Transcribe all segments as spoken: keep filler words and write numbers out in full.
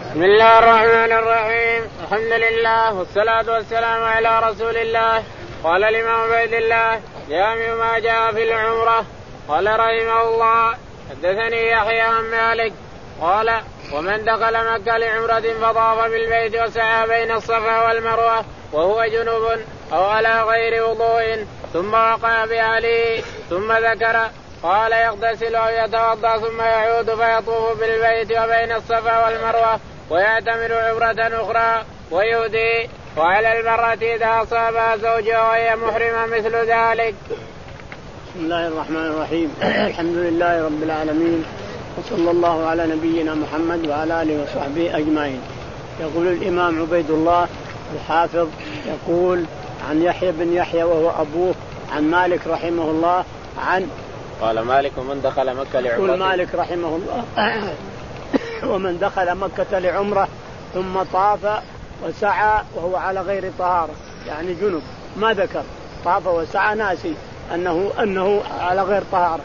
بسم الله الرحمن الرحيم. الحمد لله والصلاة والسلام على رسول الله. قال الإمام عبيد الله جامع ما جاء في العمرة. قال رحمه الله حدثني يحيى عن مالك قال ومن دخل مكة لعمرة فطاف بالبيت وسعى بين الصفا والمروة وهو جنوب أو على غير وضوء ثم وقع بأهله ثم ذكر قال يغتسل أو يتوضأ ثم يعود فيطوف بالبيت وبين الصفا والمروة ويعتمر عمرة أخرى ويهدي. وعلى المرأة إذا أصابها زوجها وهي محرمة مثل ذلك. بسم الله الرحمن الرحيم. الحمد لله رب العالمين وصلى الله على نبينا محمد وعلى آله وصحبه أجمعين. يقول الإمام عبيد الله الحافظ يقول عن يحيى بن يحيى وهو أبوه عن مالك رحمه الله عن قال مالك ومن دخل مكة لعمرة. يقول مالك رحمه الله ومن دخل مكة لعمرة ثم طاف وسعى وهو على غير طهارة يعني جنب ما ذكر طاف وسعى ناسي أنه أنه على غير طهارة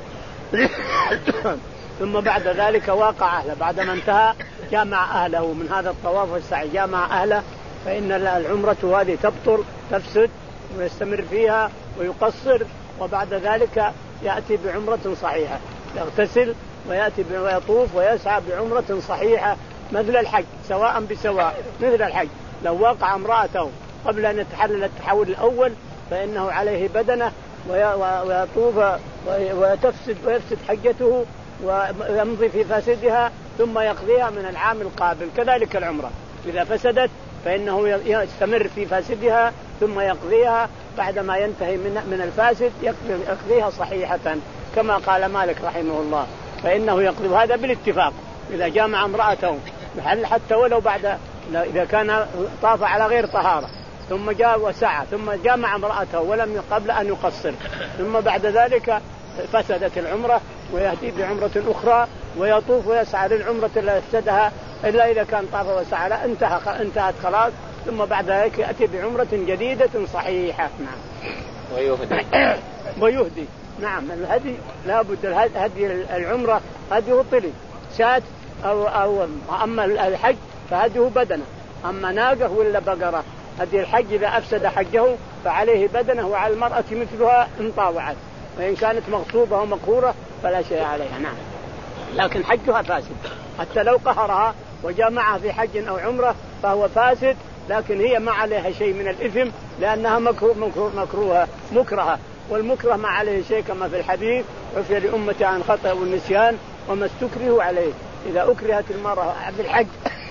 ثم بعد ذلك واقع أهله بعد ما انتهى جامع أهله من هذا الطواف والسعي جامع أهله فإن العمرة هذه تبطل تفسد ويستمر فيها ويقصر وبعد ذلك يأتي بعمرة صحيحة يغتسل ويأتي ويطوف ويسعى بعمرة صحيحة مثل الحج سواء بسواء مثل الحج. لو وقع امرأته قبل أن يتحلل التحول الأول فإنه عليه بدنه ويطوف وتفسد ويفسد حجته ويمضي في فاسدها ثم يقضيها من العام القابل. كذلك العمرة إذا فسدت فإنه يستمر في فاسدها ثم يقضيها بعدما ينتهي من من الفاسد يقضيها صحيحة كما قال مالك رحمه الله. فإنه يقضي هذا بالاتفاق إذا جامع امرأته حتى ولو بعد إذا كان طاف على غير طهارة ثم جاء وسعى ثم جامع امرأته ولم قبل أن يقصر ثم بعد ذلك فسدت العمرة ويأتي بعمرة أخرى ويطوف ويسعى للعمرة التي أفسدها إلا إذا كان طاف وسعى لا انتهى انتهت خلاص ثم بعد ذلك يأتي بعمرة جديدة صحيحة. نعم. ويهدي ويهدي نعم الهدي لا بد هدي العمرة هديه طلي شاة أو أو أما الحج فهديه بدنه أما ناقة ولا بقرة. هدي الحج إذا أفسد حجه فعليه بدنه وعلى المرأة مثلها إن طاوعت وإن كانت مغصوبة ومقهورة فلا شيء عليها. نعم لكن حجها فاسد حتى لو قهرها وجامعها في حج أو عمرة فهو فاسد لكن هي ما عليها شيء من الإثم لأنها مكروه مكروهة مكرهة والمكره ما عليه شيء كما في الحديث عفي لأمتي عن خطأ والنسيان وما استكرهوا عليه. إذا أكرهت المرأة في الحج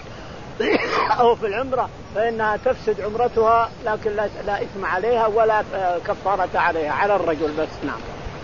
أو في العمرة فإنها تفسد عمرتها لكن لا, لا إثم عليها ولا كفارة عليها على الرجل بس. نعم.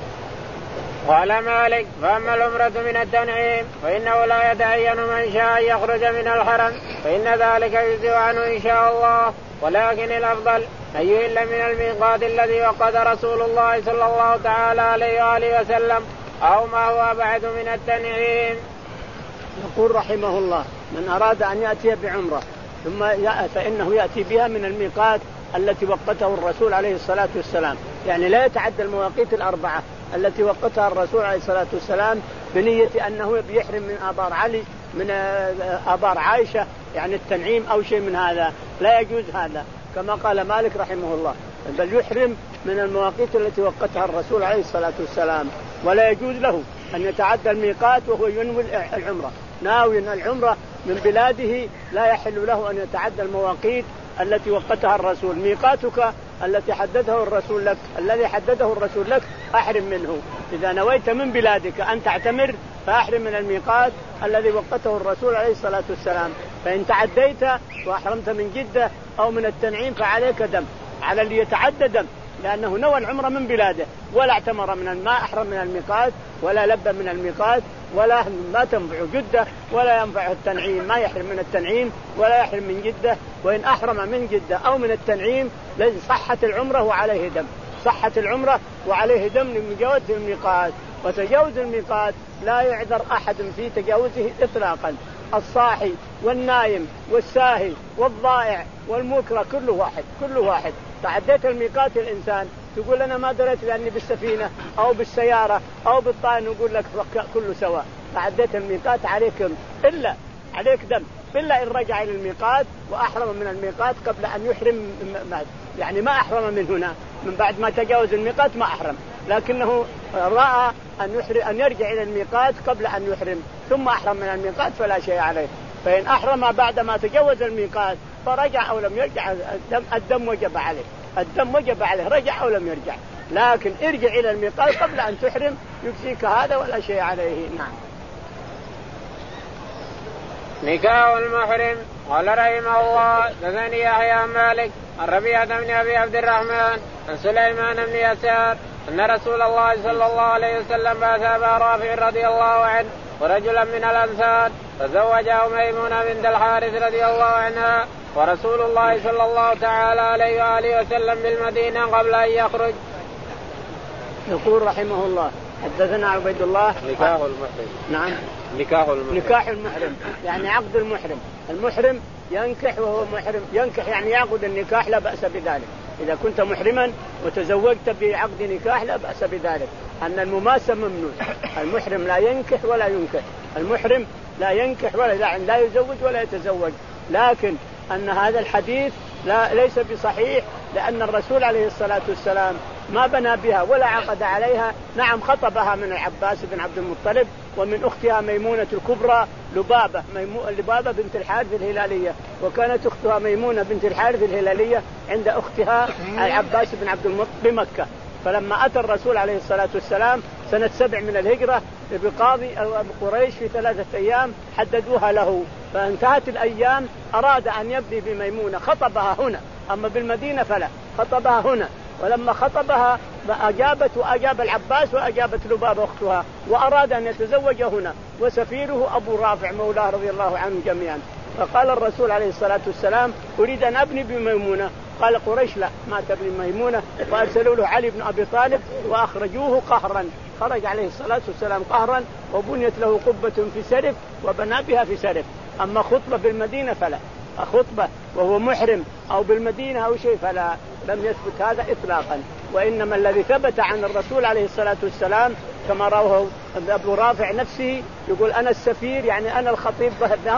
قال مالك فأما العمرة من التنعيم فإنه لا يتعين من شاء أن يخرج من الحرم فإن ذلك يجزئ عنه إن شاء الله ولكن الأفضل أن يهل من الميقات الذي وقت رسول الله صلى الله تعالى عليه وآله وسلم أو ما هو أبعد من التنعيم. يقول رحمه الله من أراد أن يأتي بعمرة ثم فإنه يأتي بها من الميقات التي وقته الرسول عليه الصلاة والسلام يعني لا يتعدى المواقيت الأربعة التي وقتها الرسول عليه الصلاة والسلام بنية أنه بيحرم من آبار علي من آبار عائشة يعني التنعيم أو شيء من هذا لا يجوز هذا كما قال مالك رحمه الله بل يحرم من المواقيت التي وقتها الرسول عليه الصلاة والسلام ولا يجوز له أن يتعدى الميقات وهو ينوي العمرة ناوي العمرة من بلاده لا يحل له أن يتعدى المواقيت التي وقتها الرسول. ميقاتك التي حدده الرسول لك الذي حدده الرسول لك أحرم منه. إذا نويت من بلادك أن تعتمر فأحرم من الميقات الذي وقته الرسول عليه الصلاة والسلام. فإن تعديت وأحرمت من جدة أو من التنعيم فعليك دم على اللي يتعدى دم لأنه نوى العمرة من بلاده ولا اعتمر من الماء أحرم من الميقات ولا لبى من الميقات ولا ما تنفع جدة ولا ينفع التنعيم ما يحرم من التنعيم ولا يحرم من جدة. وإن أحرم من جدة أو من التنعيم صحت العمرة وعليه دم صحت العمرة وعليه دم لمجاوزة الميقات. وتجاوز الميقات لا يعذر أحد في تجاوزه إطلاقا. الصاحي والنايم والساهي والضائع والمكره كله واحد كله واحد. تعديت الميقات الإنسان تقول أنا ما دريت لأني بالسفينة أو بالسيارة أو بالطائر نقول لك كله سواء. تعديت الميقات عليكم إلا عليك دم إلا إن رجع إلى الميقات وأحرم من الميقات قبل أن يحرم، يعني ما أحرم من هنا، من بعد ما تجاوز الميقات ما أحرم، لكنه رأى أن يحرم أن يرجع إلى الميقات قبل أن يحرم ثم أحرم من الميقات فلا شيء عليه. فإن أحرم بعد ما تجاوز الميقات فرجع أو لم يرجع الدم, الدم وجب عليه، الدم وجب عليه رجع أو لم يرجع، لكن ارجع إلى الميقات قبل أن تحرم يكفيك هذا ولا شيء عليه. نعم. نكاح المحرم. قال رحمه الله دثني يحيى مالك عن ربيعة بن أبي عبد الرحمن عن سليمان بن يسار أن رسول الله صلى الله عليه وسلم بعث أبا رافع رضي الله عنه ورجلا من الأنصار فزوجه ميمونة بنت الحارث رضي الله عنها، ورسول الله صلى الله تعالى عليه وآله وسلم بالمدينة قبل أن يخرج. يقول رحمه الله حدثنا عبيد الله. نكاح المحرم. نعم. نكاح المحرم. نكاح المحرم يعني عقد المحرم. المحرم ينكح وهو محرم، ينكح يعني يعقد النكاح لا بأس بذلك. إذا كنت محرما وتزوجت بعقد نكاح لا بأس بذلك، أن المماسة ممنوع. المحرم لا ينكح ولا ينكح، المحرم لا ينكح ولا لا يزوج ولا يتزوج، لكن أن هذا الحديث لا ليس بصحيح، لأن الرسول عليه الصلاة والسلام ما بنى بها ولا عقد عليها. نعم خطبها من العباس بن عبد المطلب ومن أختها ميمونة الكبرى لبابة ميمو... لبابة بنت الحارث الهلالية، وكانت أختها ميمونة بنت الحارث الهلالية عند أختها العباس بن عبد المطلب بمكة. فلما أتى الرسول عليه الصلاة والسلام سنة سبع من الهجرة بقاضي قريش في ثلاثة أيام حددوها له، فانتهت الأيام أراد أن يبدي بميمونة خطبها هنا، أما بالمدينة فلا، خطبها هنا. ولما خطبها أجابت وأجاب العباس وأجابت لبابة أختها، وأراد أن يتزوج هنا، وسفيره أبو رافع مولاه رضي الله عنه جميعا. فقال الرسول عليه الصلاة والسلام أريد أن أبني بميمونة. قال قريش لا ما تبني ميمونة، فأرسلوا له علي بن أبي طالب وأخرجوه قهرا. خرج عليه الصلاة والسلام قهرا وبنيت له قبة في سرف وبنى بها في سرف. أما خطبة بالمدينة فلا، خطبة وهو محرم أو بالمدينة أو شيء فلا، لم يثبت هذا إطلاقا. وإنما الذي ثبت عن الرسول عليه الصلاة والسلام كما رواه أبو رافع نفسه يقول أنا السفير يعني أنا الخطيب،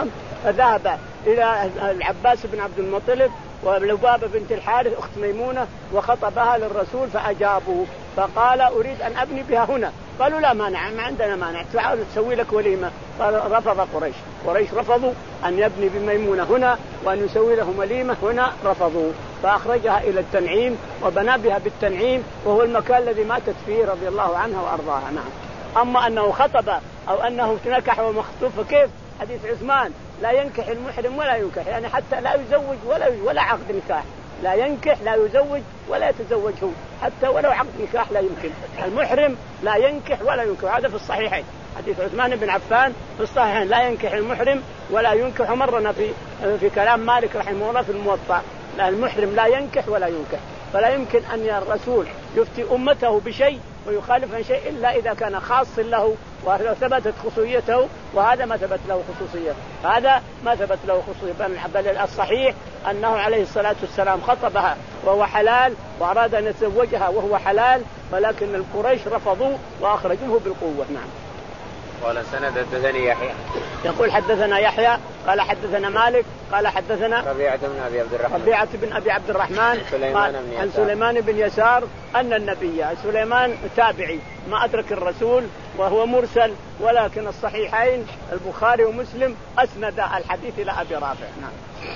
فذهب إلى العباس بن عبد المطلب ولبابة بنت الحارث أخت ميمونة وخطبها للرسول فأجابه، فقال أريد أن أبني بها هنا. قالوا لا مانع، ما عندنا مانع، تعال تسوي لك وليمة. قال رفض قريش، قريش رفضوا أن يبني بميمونة هنا وأن يسوي لهم وليمة هنا، رفضوا. فأخرجها إلى التنعيم وبنى بها بالتنعيم، وهو المكان الذي ماتت فيه رضي الله عنها وأرضاها. نعم. أما أنه خطب أو أنه تنكح ومخطوب فكيف؟ حديث عثمان لا ينكح المحرم ولا ينكح، يعني حتى لا يزوج ولا ولا عقد نكاح، لا ينكح لا يزوج ولا يتزوج هو، حتى ولو عقد نكاح لا يمكن. المحرم لا ينكح ولا ينكح، هذا في الصحيحين، حديث عثمان بن عفان في الصحيحين لا ينكح المحرم ولا ينكح. مرنا في في كلام مالك رحمه الله في الموطأ، لا المحرم لا ينكح ولا ينكح. فلا يمكن أن الرسول يفتي أمته بشيء ويخالف عن شيء إلا إذا كان خاص له وثبتت خصوصيته، وهذا ما ثبت له خصوصية، هذا ما ثبت له خصوصية. بل الصحيح أنه عليه الصلاة والسلام خطبها وهو حلال وأراد أن يتزوجها وهو حلال، ولكن القريش رفضوا وأخرجوه بالقوة. نعم. قال سند حدثني يحيى. يقول حدثنا يحيى قال حدثنا مالك قال حدثنا ربيعة بن أبي عبد الرحمن ربيعة بن أبي عبد الرحمن سليمان قال بن عن سليمان بن يسار أن النبي سليمان تابعي ما أدرك الرسول وهو مرسل، ولكن الصحيحين البخاري ومسلم أسند الحديث إلى أبي رافع. نعم.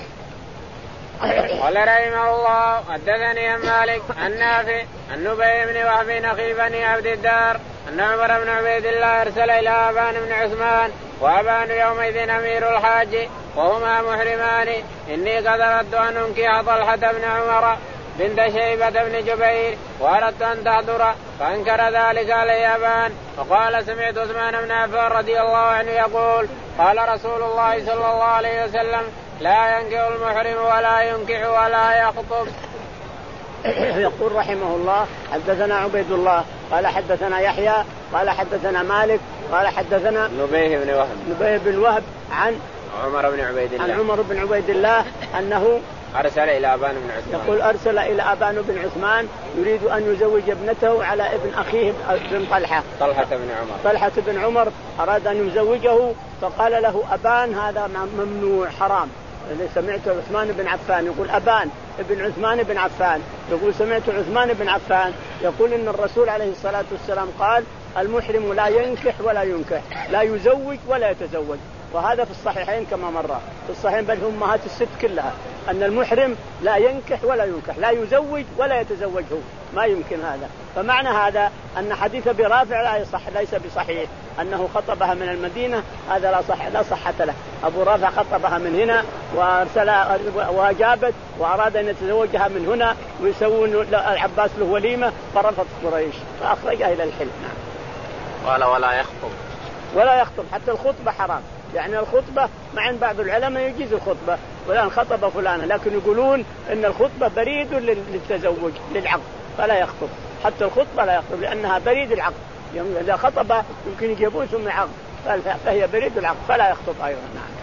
قال رحمه الله حدثني مالك عن نافع عن نبي بن وهب أخي بني عبد الدار أن عمر بن عبيد الله أرسل إلى أبان بن عثمان، وأبان يومئذ أمير الحاج وهما محرمان، إني قد أردت أن أنكح طلحة بن عمر بنت شيبة بن جبير وأردت أن تحضر، فأنكر ذلك علي أبان، وقال سمعت عثمان بن عفان رضي الله عنه يقول قال رسول الله صلى الله عليه وسلم لا ينكح المحرم ولا ينكح ولا يخطب. يقول رحمه الله حدثنا عبيد الله قال حدثنا يحيى قال حدثنا مالك قال حدثنا نبيه بن وهب نبيه بن وهب عن عمر بن عبيد الله عن عمر بن عبيد الله أنه أرسل إلى أبان بن عثمان، يقول أرسل إلى أبان بن عثمان يريد أن يزوج ابنته على ابن أخيه بن طلحة طلحة بن عمر طلحة بن عمر أراد أن يزوجه فقال له أبان هذا ممنوع حرام. سمعت عثمان بن عفان يقول أبان ابن عثمان بن عفان يقول سمعت عثمان بن عفان يقول إن الرسول عليه الصلاة والسلام قال المحرم لا ينكح ولا ينكح، لا يزوج ولا يتزوج. وهذا في الصحيحين كما مر في الصحيحين بل أمهات الست كلها أن المحرم لا ينكح ولا ينكح، لا يزوج ولا يتزوج، هو ما يمكن هذا. فمعنى هذا أن حديث أبي رافع لا يصح، ليس بصحيح، أنه خطبها من المدينة هذا لا صح، لا صحة له. أبو رافع خطبها من هنا وأرسلها وأجابت وأراد أن يتزوجها من هنا ويسوون العباس له وليمة فرفض قريش فأخرجها إلى الحل. نعم. قال ولا يخطب ولا يخطب، حتى الخطبة حرام. يعني الخطبة مع أن بعض العلماء يجيز الخطبة فلان خطب فلانا، لكن يقولون إن الخطبة بريد للتزوج للعقد فلا يخطب، حتى الخطبة لا يخطب لأنها بريد العقد. إذا خطب يمكن يجيبون ثم عقد فهي بريد العقد فلا يخطب أيضا. نعم.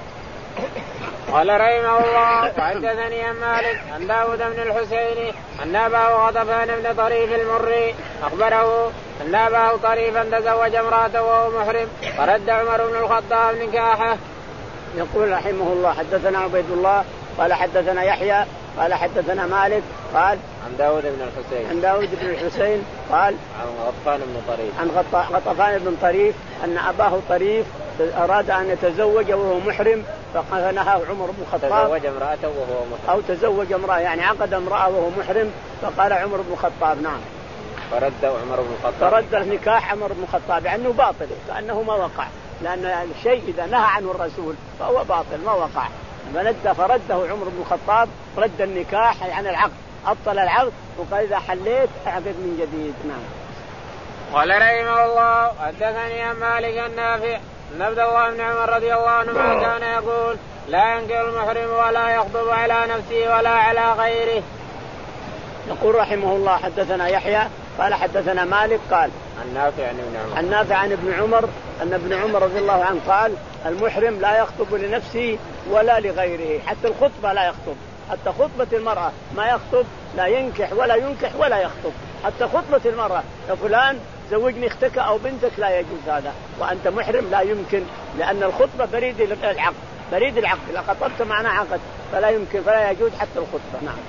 قال رحمه الله وحدثني عن مالك عن داود بن الحسين أن أباه غطفان بن طريف المري أخبره أن أباه طريفا تزوج امرأته وهو محرم فرد عمر بن الخطاب نكاحه. يقول رحمه الله حدثنا عبيد الله قال حدثنا يحيى قال حدثنا مالك قال عن داود بن الحسين عن داود بن الحسين قال عن غطفان بن طريف عن غطفان بن طريف أن أباه طريف أراد أن يتزوج وهو محرم فنهاه عمر بن الخطاب. تزوج امرأته وهو محرم أو تزوج امرأة يعني عقد امرأة وهو محرم فقال عمر بن الخطاب نعم فرد عمر بن الخطاب فرد النكاح عمر بن الخطاب يعني باطل كأنه ما وقع، لأن الشيء إذا نهى عنه الرسول فهو باطل ما وقع. فند فرده عمر بن الخطاب رد النكاح يعني العقد، أبطل العقد وقال إذا حليت أعقد من جديد. نعم. قال رحمه الله حدثني عن مالك النافع أن عبد الله بن عمر رضي الله عنهما كان يقول لا ينكح المحرم ولا يخطب على نفسه ولا على غيره. يقول رحمه الله حدثنا يحيى قال حدثنا مالك قال عن نافع عن ابن عمر عن نافع عن ابن عمر أن ابن عمر رضي الله عنه قال المحرم لا يخطب لنفسه ولا لغيره، حتى الخطبة لا يخطب، حتى خطبة المرأة ما يخطب، لا ينكح ولا ينكح ولا يخطب، حتى خطبة المرأة يا فلان زوجني اختك أو بنتك لا يجوز هذا، وأنت محرم لا يمكن، لأن الخطبة بريد العقد، بريد العقد إذا خطبت معنا عقد فلا يمكن فلا يجوز حتى الخطبة. نعم.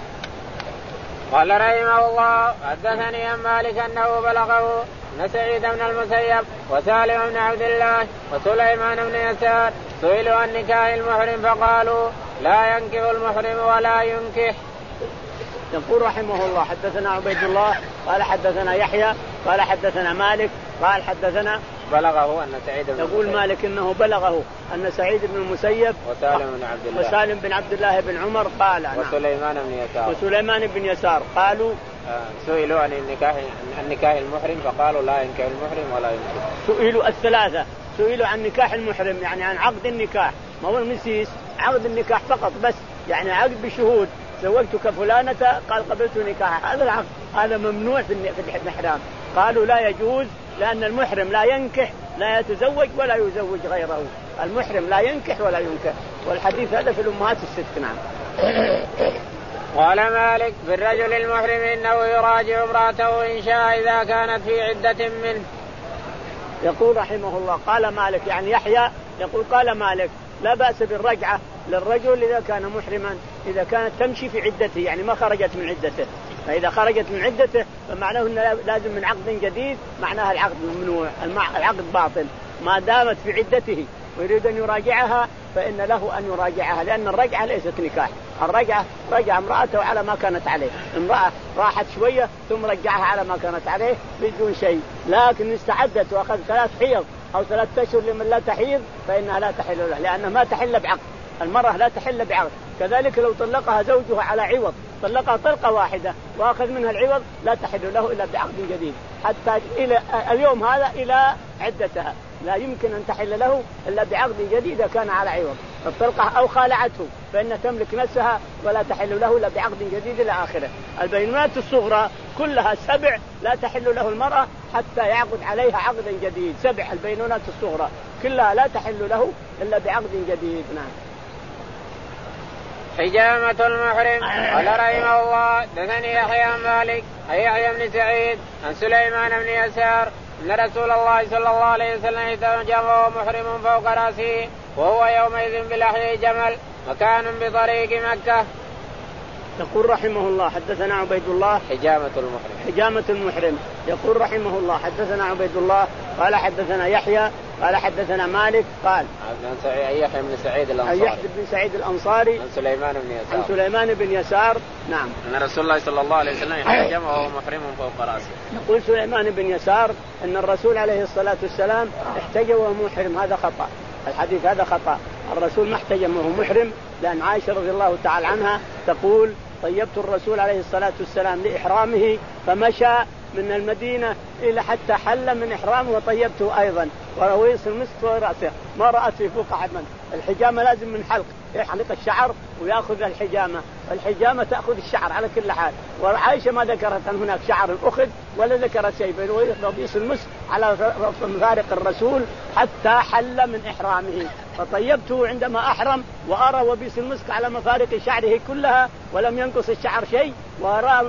قال رحمه الله حدثني عن مالك أنه بلغه أن سعيد بن المسيب وسالم بن عبد الله وسليمان بن يسار سئلوا عن نكاح المحرم فقالوا لا ينكح المحرم ولا ينكح. يقول رحمه الله حدثنا عبيد الله قال حدثنا يحيى قال حدثنا مالك قال حدثنا بلغه أن سعيد بن يقول المسيب. مالك إنه بلغه أن سعيد بن المسيب وسالم بن عبد الله وسالم بن عبد الله بن عمر قال وسليمان بن يسار وسليمان بن يسار قالوا آه سئلوا عن النكاح عن نكاح المحرم فقالوا لا ينكح المحرم ولا ينكح. سئلوا الثلاثة سئلوا عن نكاح المحرم يعني عن عقد النكاح، ما هو المسيس عقد النكاح فقط بس، يعني عقد بشهود زوجتك فلانة قال قبلت نكاح، هذا العقد هذا ممنوع في الإحرام. قالوا لا يجوز لأن المحرم لا ينكح لا يتزوج ولا يزوج غيره، المحرم لا ينكح ولا ينكح، والحديث هذا في الأمهات الست. نعم. قال مالك بالرجل المحرم إنه يراجع امرأته إن شاء إذا كانت في عدة منه. يقول رحمه الله قال مالك يعني يحيى يقول قال مالك لا بأس بالرجعة للرجل إذا كان محرما إذا كانت تمشي في عدته يعني ما خرجت من عدته، فإذا خرجت من عدته فمعناه أنه لازم من عقد جديد، معناها العقد ممنوع، العقد باطل ما دامت في عدته ويريد أن يراجعها فإن له أن يراجعها، لأن الرجعة ليست نكاح، الرجعة رجع امرأته على ما كانت عليه، امرأة راحت شوية ثم رجعها على ما كانت عليه بدون شيء، لكن استعدت وأخذ ثلاث حيض أو ثلاث أشهر لمن لا تحيض فإنها لا تحل له، لأنها ما تحل بعقد، المرأة لا تحل بعقد. كذلك لو طلقها زوجها على عوض طلقها طلقة واحدة وأخذ منها العوض لا تحل له إلا بعقد جديد حتى إلى اليوم هذا إلى عدتها، لا يمكن أن تحل له إلا بعقد جديد إذا كان على عوض، الطلقة أو خالعته فإن تملك نفسها ولا تحل له إلا بعقد جديد إلى آخره. البينونات الصغرى كلها سبع لا تحل له المرأة حتى يعقد عليها عقدا جديد، سبع البينونات الصغرى كلها لا تحل له إلا بعقد جديد. نعم. حجامة المحرم. قال رحمه الله دثني يحيى مالك أي يحيى بن سعيد عن سليمان بن يسار أن رسول الله صلى الله عليه وسلم احتجم وهو محرم فوق رأسه وهو يومئذ بلحي جمل مكان بطريق مكة. يقول رحمه الله حدثنا عبيد الله حجامة المحرم حجامة المحرم يقول رحمه الله حدثنا عبيد الله قال حدثنا يحيى قال حدثنا مالك قال عن يحيى بن سعيد الأنصاري يحيى بن سعيد الأنصاري عن سليمان بن يسار عن سليمان بن يسار نعم أن رسول الله صلى الله عليه وسلم احتجم وهو محرم فوق رأسه. يقول سليمان بن يسار أن الرسول عليه الصلاة والسلام احتجم وهو محرم. هذا خطأ، الحديث هذا خطأ. الرسول ما احتجم وهو محرم، لأن عائشة رضي الله تعالى عنها تقول طيبت الرسول عليه الصلاة والسلام لإحرامه فمشى من المدينة إلى حتى حل من إحرامه وطيبته أيضا ورويس المسك في رأسه ما رأت في فوق أحد. الحجامة لازم من حلق يحلق الشعر ويأخذ الحجامة، الحجامة تأخذ الشعر على كل حال. وعائشة ما ذكرت أن هناك شعر أخذ ولا ذكرت شيء، رويس المسك على مفارق الرسول حتى حل من إحرامه فطيبته عندما أحرم وأرى وبيس المسك على مفارق شعره كلها ولم ينقص الشعر شيء وأرى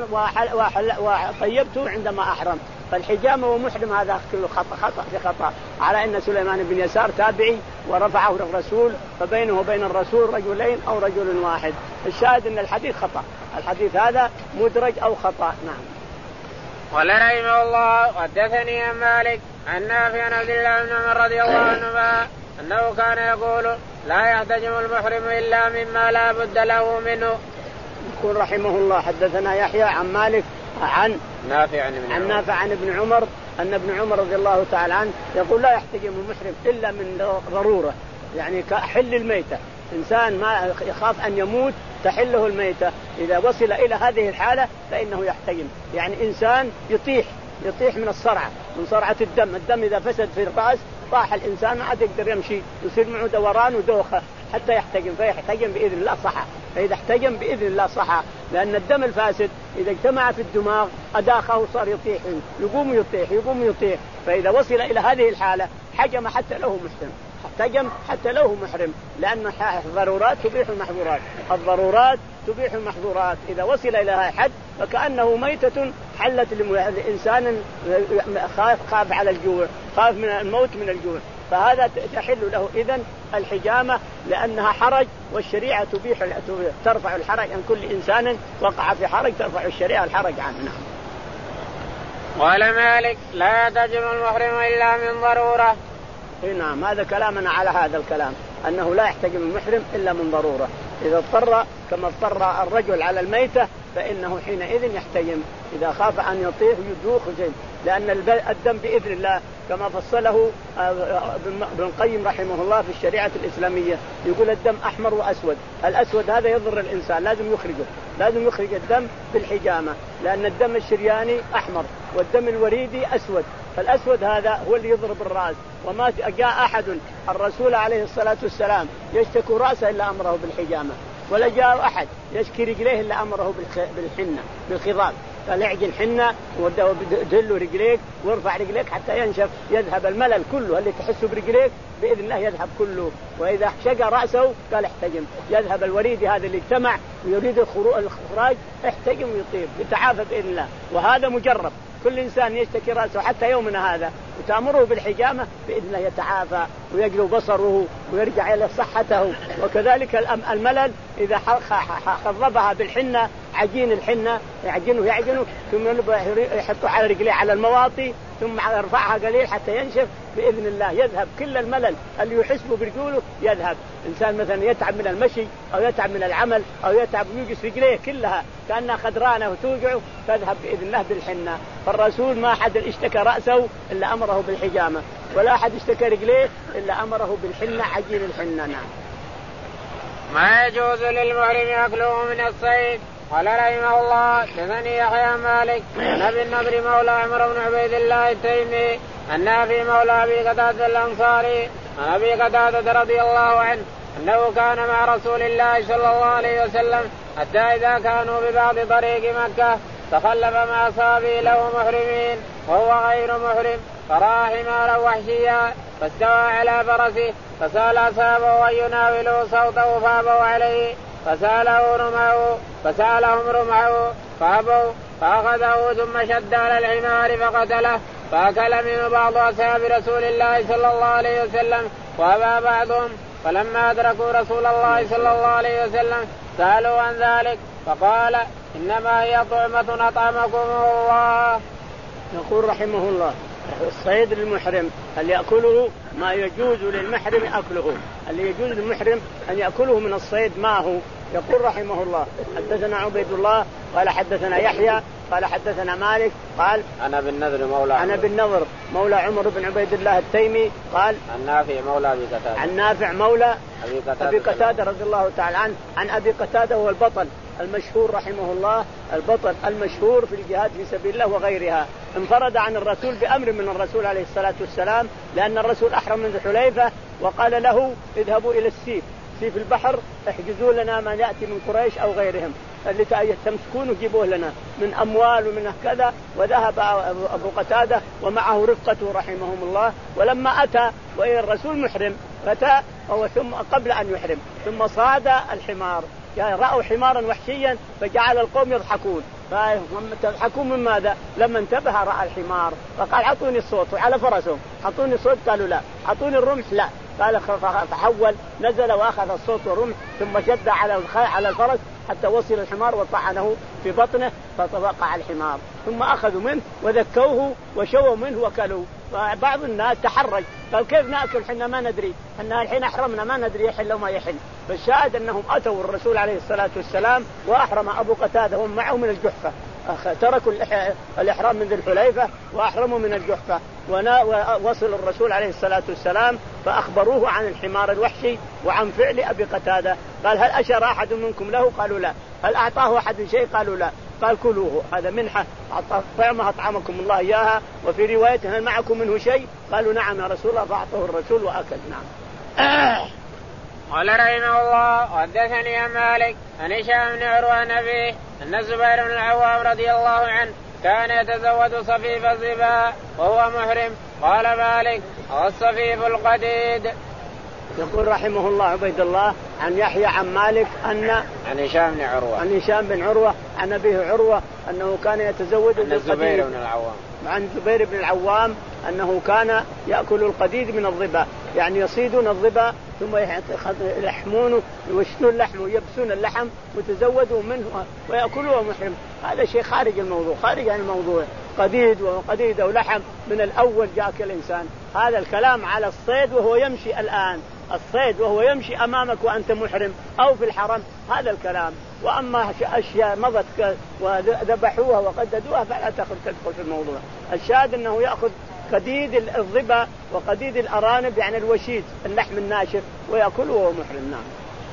وطيبته عندما أحرم. فالحجامة ومحرم هذا كله خطأ خطأ في خطأ، على أن سليمان بن يسار تابعي ورفعه للرسول فبينه وبين الرسول رجلين أو رجل واحد. الشاهد أن الحديث خطأ، الحديث هذا مدرج أو خطأ. نعم. قال رحمه الله حدثني عن مالك عن نافع عن عبد الله بن عمر رضي الله عنهما أنه كان يقول لا يحتجم المحرم إلا مما لا بد له منه. يقول رحمه الله حدثنا يحيى عن مالك عن نافع عن ابن عن نافع عن ابن عمر أن ابن عمر رضي الله تعالى عنه يقول لا يحتجم المحرم إلا من ضرورة، يعني كحل الميتة. إنسان ما يخاف أن يموت تحله الميتة، إذا وصل إلى هذه الحالة فإنه يحتجم. يعني إنسان يطيح يطيح من الصرعة، من صرعة الدم، الدم إذا فسد في الرأس طاح الإنسان ما عاد يقدر يمشي، يصير معه دوران ودوخة حتى يحتجم، فيحتجم بإذن الله صحة. فإذا احتجم بإذن الله صحة، لأن الدم الفاسد إذا اجتمع في الدماغ أداخه صار يطيح، يقوم يطيح يقوم يطيح. فإذا وصل إلى هذه الحالة حجم حتى له محرم، احتجم حتى له محرم، لأن الضرورات تبيح المحظورات، الضرورات تبيح المحظورات. إذا وصل إلى هذا الحد فكأنه ميتة حلت لإنسان خاف خاف على الجوع، خاف من الموت من الجوع، فهذا تحل له إذن الحجامة، لأنها حرج والشريعة تبيح ترفع الحرج عن كل إنسان وقع في حرج، ترفع الشريعة الحرج عنه. قال مالك لا يحتجم المحرم إلا من ضرورة. نعم، هذا كلامنا على هذا الكلام، أنه لا يحتجم المحرم إلا من ضرورة. إذا اضطر كما اضطر الرجل على الميتة فإنه حينئذ يحتجم، إذا خاف أن يطيح يدوخ زين، لأن الدم بإذن الله كما فصله ابن القيم رحمه الله في الشريعة الإسلامية، يقول الدم أحمر وأسود، الأسود هذا يضر الإنسان لازم يخرجه، لازم يخرج الدم بالحجامة، لأن الدم الشرياني أحمر والدم الوريدي أسود، فالأسود هذا هو اللي يضرب الرأس. وما جاء أحد الرسول عليه الصلاة والسلام يشتكي رأسه إلا أمره بالحجامة، ولا جاء أحد يشكي رجليه إلا أمره بالحنة بالخضاب، قال اعجن حنة ودل رجليك وارفع رجليك حتى ينشف، يذهب الملل كله اللي تحسه برجليك بإذن الله يذهب كله. وإذا شقى رأسه قال احتجم، يذهب الوريد هذا اللي اجتمع ويريد الإخراج احتجم ويطيب يتعافى بإذن الله. وهذا مجرب، كل إنسان يشتكي رأسه حتى يومنا هذا وتأمره بالحجامة بإذن الله يتعافى ويجلو بصره ويرجع إلى صحته. وكذلك الملل إذا خضبها بالحنة، عجين الحنة يعجنه يعجنه ثم يحطه على رجليه على المواطي ثم يرفعها قليل حتى ينشف بإذن الله يذهب كل الملل اللي يحسبه برجوله يذهب. إنسان مثلا يتعب من المشي أو يتعب من العمل أو يتعب ويجلس رجليه كلها كأنها خضرانة وتوجعه تذهب بإذن الله بالحنة. فالرسول ما أحد اشتكى رأسه إلا أمره بالحجامة، ولا أحد اشتكى رجليه إلا أمره بالحنة عجين الحنة. نعم. ما يجوز للمحرم أكله من الصيد. قال رحمه الله حدثني يحيى مالك عن ابي النضر مولى عمر بن عبيد الله التيمي عن نافع مولى ابي قتادة الانصاري عن ابي قتادة رضي الله عنه انه كان مع رسول الله صلى الله عليه وسلم حتى اذا كانوا ببعض طريق مكة تخلف مع اصحابه له محرمين وهو غير محرم، فراى حمارا وحشيا فاستوى على فرسه فسال اصحابه ان يناولوا صوته فابوا عليه، فسأله رمعه فسألهم رمعه فأبوا فأخذه ثم شد على الحمار فقتله فأكل منه بعض أصحاب رسول الله صلى الله عليه وسلم وأبى بعضهم. فلما أدركوا رسول الله صلى الله عليه وسلم سألوا عن ذلك فقال إنما هي طعمة أطعمكم الله. يقول رحمه الله الصيد للمحرم هل يأكله ما يجوز للمحرم أكله؟ هل يجوز للمحرم أن يأكله من الصيد ما هو؟ يقول رحمه الله حدثنا عبيد الله قال حدثنا يحيى قال حدثنا مالك قال أنا بالنذر مولى أنا بالنضر مولى عمر بن عبيد الله التيمي قال عن نافع مولى أبي قتادة عن نافع مولى أبي قتادة, أبي قتادة رضي الله تعالى عنه عن أبي قتادة هو البطل المشهور رحمه الله البطل المشهور في الجهاد في سبيل الله وغيرها. انفرد عن الرسول بأمر من الرسول عليه الصلاة والسلام لأن الرسول أحرم من ذي الحليفة وقال له اذهبوا إلى السيف سيف البحر احجزوا لنا ما يأتي من قريش أو غيرهم اللي تمسكون وجيبوه لنا من أموال ومن كذا. وذهب أبو قتادة ومعه رفقته رحمهم الله. ولما أتى وإلى الرسول محرم فتى أو ثم قبل أن يحرم ثم صاد الحمار يعني رأوا حمارا وحشيا فجعل القوم يضحكون تضحكون من ماذا؟ لما انتبه رأى الحمار فقال أعطوني الصوت على فرسهم أعطوني الصوت قالوا لا أعطوني الرمح لا قال فحول نزل وأخذ الصوت والرمح ثم شد على على الفرس حتى وصل الحمار وطعنه في بطنه فطبق على الحمار ثم أخذوا منه وذكوه وشووا منه وكلوا. فبعض الناس تحرج قال كيف نأكل حنا ما ندري أنها الحين أحرمنا ما ندري يحل وما يحل. فالشاهد أنهم أتوا الرسول عليه الصلاة والسلام وأحرم أبو قتادة هم معه من الجحفة تركوا الإحرام من ذي الحليفة وأحرموا من الجحفة ووصل الرسول عليه الصلاة والسلام فأخبروه عن الحمار الوحشي وعن فعل أبي قتادة. قال هل أشر أحد منكم له؟ قالوا لا. هل أعطاه أحد شيء؟ قالوا لا. قال كلوه هذا منحة طعمها أطعمكم الله إياها. وفي رواية هل معكم منه شيء؟ قالوا نعم يا رسول الله فأعطاه الرسول وأكل. نعم. قال رحمه الله وحدثني عن مالك عن هشام بن عروة عن أبيه أن الزبير بن العوام رضي الله عنه كان يتزوج صفيف الظباء وهو محرم. قال مالك والصفيف القديد. يقول رحمه الله عبيد الله عن يحيى عن مالك أن عن هشام بن عروة عن هشام بن عروة عن أبيه عروة أنه كان يتزوج الزبير بن العوام عن الزبير بن العوام أنه كان يأكل القديد من الظباء يعني يصيدون الظباء ثم يلحمونه يوشنون اللحم ويبسون اللحم وتزودوا منه ويأكلوه محرم. هذا شيء خارج الموضوع خارج عن الموضوع. قديد وقديد أو لحم من الأول جاءك الإنسان. هذا الكلام على الصيد وهو يمشي الآن الصيد وهو يمشي أمامك وأنت محرم أو في الحرم هذا الكلام. وأما أشياء مضت وذبحوها وقددوها فلا تدخل في الموضوع. الشاهد أنه يأخذ قديد الظبا وقديد الأرانب يعني الوشيد اللحم الناشف ويأكله وهو محرم. نعم.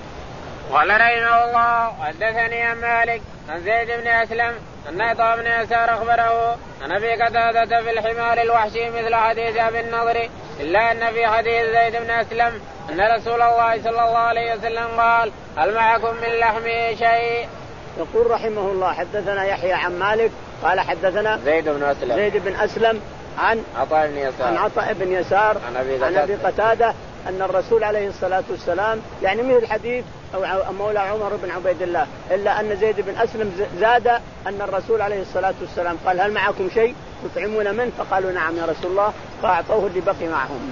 قال رحمه الله حدثني عن مالك عن زيد بن أسلم أن عطاء بن يسار أخبره عن أبي قتادة في الحمار الوحشي مثل حديث أبي النضر إلا أن في حديث زيد بن أسلم أن رسول الله صلى الله عليه وسلم قال هل معكم من لحمه شيء. يقول رحمه الله حدثنا يحيى عن مالك قال حدثنا زيد بن أسلم زيد بن أسلم عن عطاء بن يسار عن عطاء بن يسار عن أبي عن أبي قتادة أن الرسول عليه الصلاة والسلام يعني مثل الحديث أو مولى عمر بن عبيد الله إلا أن زيد بن أسلم زاد أن الرسول عليه الصلاة والسلام قال هل معكم شيء تطعمون منه؟ فقالوا نعم يا رسول الله فأعطوه اللي بقي معهم.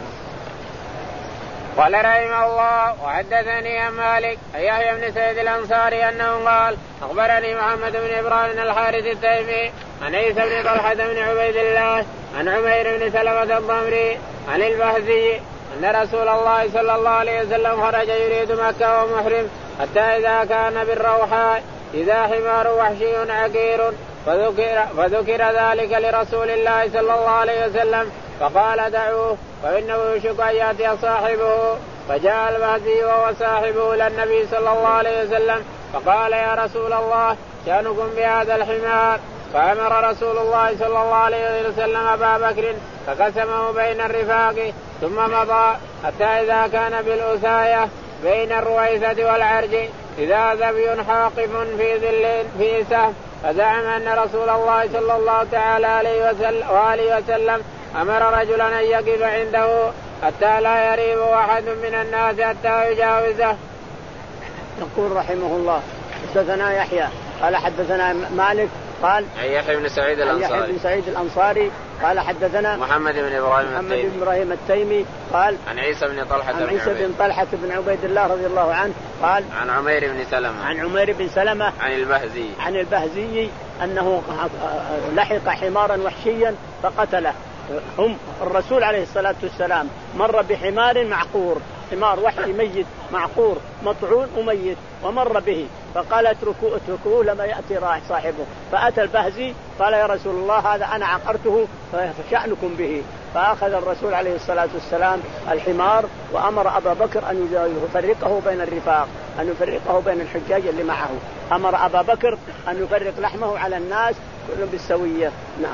قال رحمه الله وحدثني عن مالك يحيى بن سعيد الأنصاري أنه قال أخبرني محمد بن إبراهيم الحارث التيمي عن عيسى بن طلحة بن عبيد الله عن عمير بن سلمة الضمري عن البهزي أن رسول الله صلى الله عليه وسلم خرج يريد مكة ومحرم حتى إذا كان بالروحاء إذا حمار وحشي عقير فذكر, فذكر ذلك لرسول الله صلى الله عليه وسلم فقال دعوه فإنه يشك أن يأتي صاحبه. فجاء البهزي وهو صاحبه إلى النبي صلى الله عليه وسلم فقال يا رسول الله شأنكم بهذا الحمار. فأمر رسول الله صلى الله عليه وسلم أبا بكر فقسمه بين الرفاق ثم مضى حتى إذا كان بالأساية بين الرويثة والعرج إذا ذبي حاقف في ظل في سهم فزعم أن رسول الله صلى الله تعالى عليه وسلم, وآله وسلم أمر رجلا أن يقف عنده حتى لا يريب أحد من الناس حتى يجاوزه. يقول رحمه الله حدثنا يحيى قال حدثنا مالك قال عن يحيى بن سعيد الأنصاري يحيى بن سعيد الأنصاري قال حدثنا محمد بن إبراهيم محمد التيمي بن إبراهيم التيمي قال عن عيسى بن طلحة عن عيسى بن طلحة بن عبيد الله رضي الله عنه قال عن عمير بن سلمة عن عمير بن سلمة عن البهزي عن البهزي أنه لحق حمارا وحشيا فقتله. هم الرسول عليه الصلاة والسلام مر بحمار معقور، حمار وحشي ميت معقور مطعون وميت، ومر به فقال اتركوه اتركوه لما يأتي راح صاحبه. فأتى البهزي قال يا رسول الله هذا أنا عقرته فشأنكم به. فأخذ الرسول عليه الصلاة والسلام الحمار وأمر أبا بكر أن يفرقه بين الرفاق، أن يفرقه بين الحجاج اللي معه. أمر أبا بكر أن يفرق لحمه على الناس كلهم بالسوية. نعم.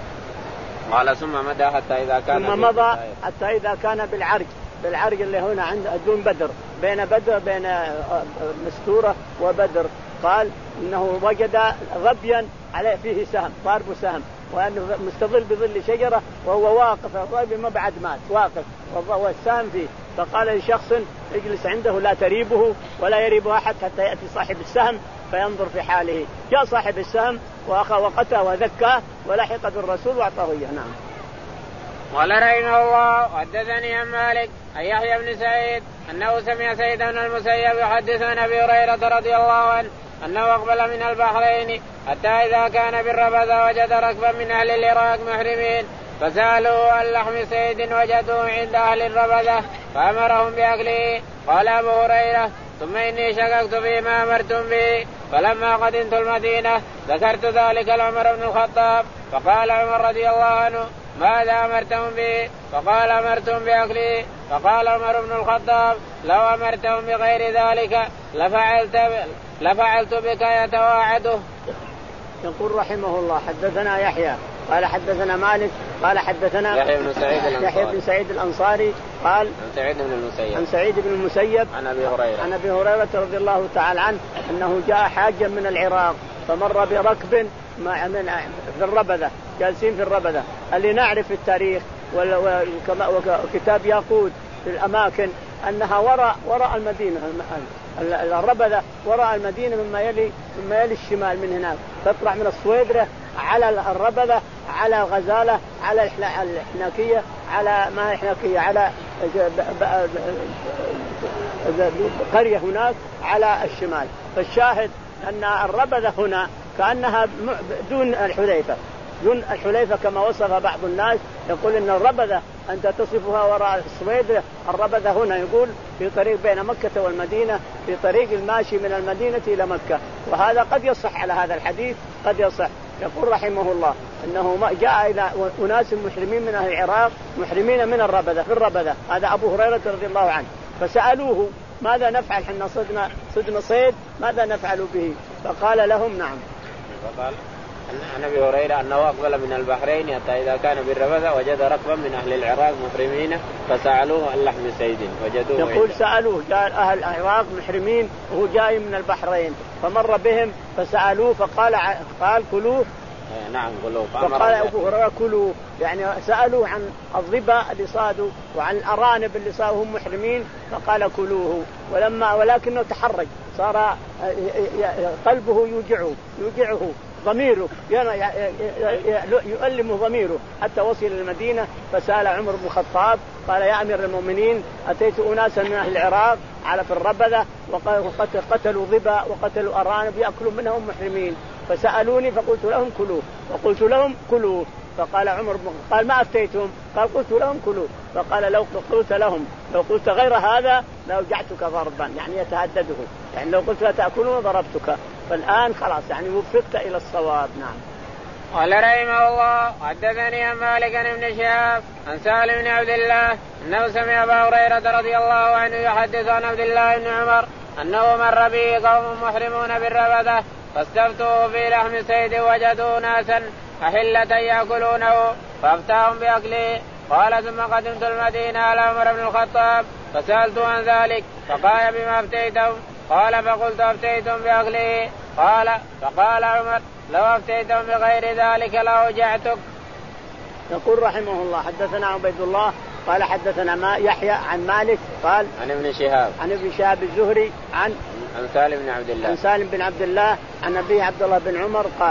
قال ثم مضى حتى إذا كان ثم مضى حتى إذا كان بالعرج، بالعرج اللي هنا عند دون بدر، بين بدر بين مستورة وبدر. قال إنه وجد غبيا عليه فيه سهم ضارب سهم، وأنه مستظل بظل شجرة وهو واقف، الرجل ما بعد مات واقف والسهم فيه. فقال لشخص اجلس عنده لا تريبه ولا يريب أحد حتى يأتي صاحب السهم فينظر في حاله. جاء صاحب السهم وأخذ وقته وذكاه ولحق بالرسول وأعطاه إياه. نعم. قال رحمه الله حدثني عن مالك عن يحيى بن سعيد أنه سمع سعيد بن المسيب يحدث عن أبي هريرة رضي الله عنه أنه أقبل من البحرين حتى إذا كان بالربذة وجد ركبا من أهل العراق محرمين فسألوا عن لحم صيد وجدوه عند أهل الربذة فأمرهم بأكله. قال أبو هريرة ثم إني شككت فيما أمرتم به، فلما قدمت المدينة ذكرت ذلك لعمر بن الخطاب فقال عمر رضي الله عنه ماذا أمرتهم به؟ فقال أمرتم بأكله. فقال عمر بن الخطاب لو أمرتهم بغير ذلك لفعلت, لفعلت بك يتواعده. يقول رحمه الله حدثنا يحيى قال حدثنا مالك قال حدثنا يحيى بن سعيد الأنصاري, يحيى بن سعيد الأنصاري قال عن سعيد بن المسيب عن سعيد بن المسيب عن أبي هريرة عن أبي هريرة رضي الله تعالى عنه أنه جاء حاجا من العراق فمر بركب في الربذة، جالسين في الربذة اللي نعرف التاريخ وكتاب ياقوت في الأماكن أنها وراء وراء المدينة، الربذة وراء المدينة مما يلي مما يلي الشمال من هناك، تطلع من الصويدرة على الربذة على الغزالة على الحناكية على ما الحناكية على قرية هناك على الشمال. فالشاهد أن الربذة هنا كأنها دون الحليفة، دون الحليفة كما وصف بعض الناس، يقول إن الربذة أنت تصفها وراء الصويدرة، الربذة هنا يقول في طريق بين مكة والمدينة، في طريق الماشي من المدينة إلى مكة. وهذا قد يصح على هذا الحديث قد يصح. يقول رحمه الله أنه جاء إلى أناس محرمين من أهل العراق محرمين من الربذة في الربذة، هذا أبو هريرة رضي الله عنه، فسألوه ماذا نفعل حنا صدنا صدنا صيد ماذا نفعل به؟ فقال لهم نعم. فقال عن أبي هريرة أنه أقبل من البحرين حتى إذا كان بالربذة وجد ركبا من أهل العراق محرمين فسألوه عن لحم صيد وجدوه. يقول سألوه جاء أهل العراق محرمين وهو جاي من البحرين فمر بهم فسألوه فقال قال كلوه. نعم كلوه. فقال أبو هريرة كلوه، يعني سألوه عن الظبا اللي صادوا وعن الأرانب اللي صاروا هم محرمين فقال كلوه. ولما ولكنه تحرج صار قلبه يوجعه يوجعه ضميره يؤلمه ضميره حتى وصل المدينة. فسأل عمر بن الخطاب قال يا أمير المؤمنين أتيت أناسا من أهل العراق على في الربذة وقتلوا ظبا وقتلوا أرانب يأكلوا منهم محرمين، فسألوني فقلت لهم كلوه وقلت لهم كلوه. فقال عمر قال ما أفتيتهم؟ قال قلت لهم كلوه. فقال لو قلت لهم لو قلت غير هذا لوجعتك ضربا، يعني يتهدده، يعني لو قلت لا تأكلون ضربتك. فالآن خلاص يعني وفقت إلى الصواب. نعم. قال رحمه الله حدثني عن مالك بن شهاب عن سالم بن عبد الله أنه سمع أبا هريرة رضي الله عنه يحدث عن عبد الله بن عمر أنه مر به قوم محرمون بالربذة فاستفتوا في لحم صيد وجدوا ناسا أحلة يأكلونه فافتاهم بأكله. قال ثم قدمت المدينة على عمر بن الخطاب فسألت عن ذلك فقال بما أفتيتم؟ قال فقلت أفتيتم بأكله. قال فقال عمر لو أفتيتم بغير ذلك لأوجعتك. يقول رحمه الله حدثنا عبيد الله قال حدثنا ما يحيى عن مالك قال عن ابن شهاب عن ابن شهاب الزهري عن عن سالم بن عبد الله عن سالم بن عبد الله عن أبيه عبد الله بن عمر قال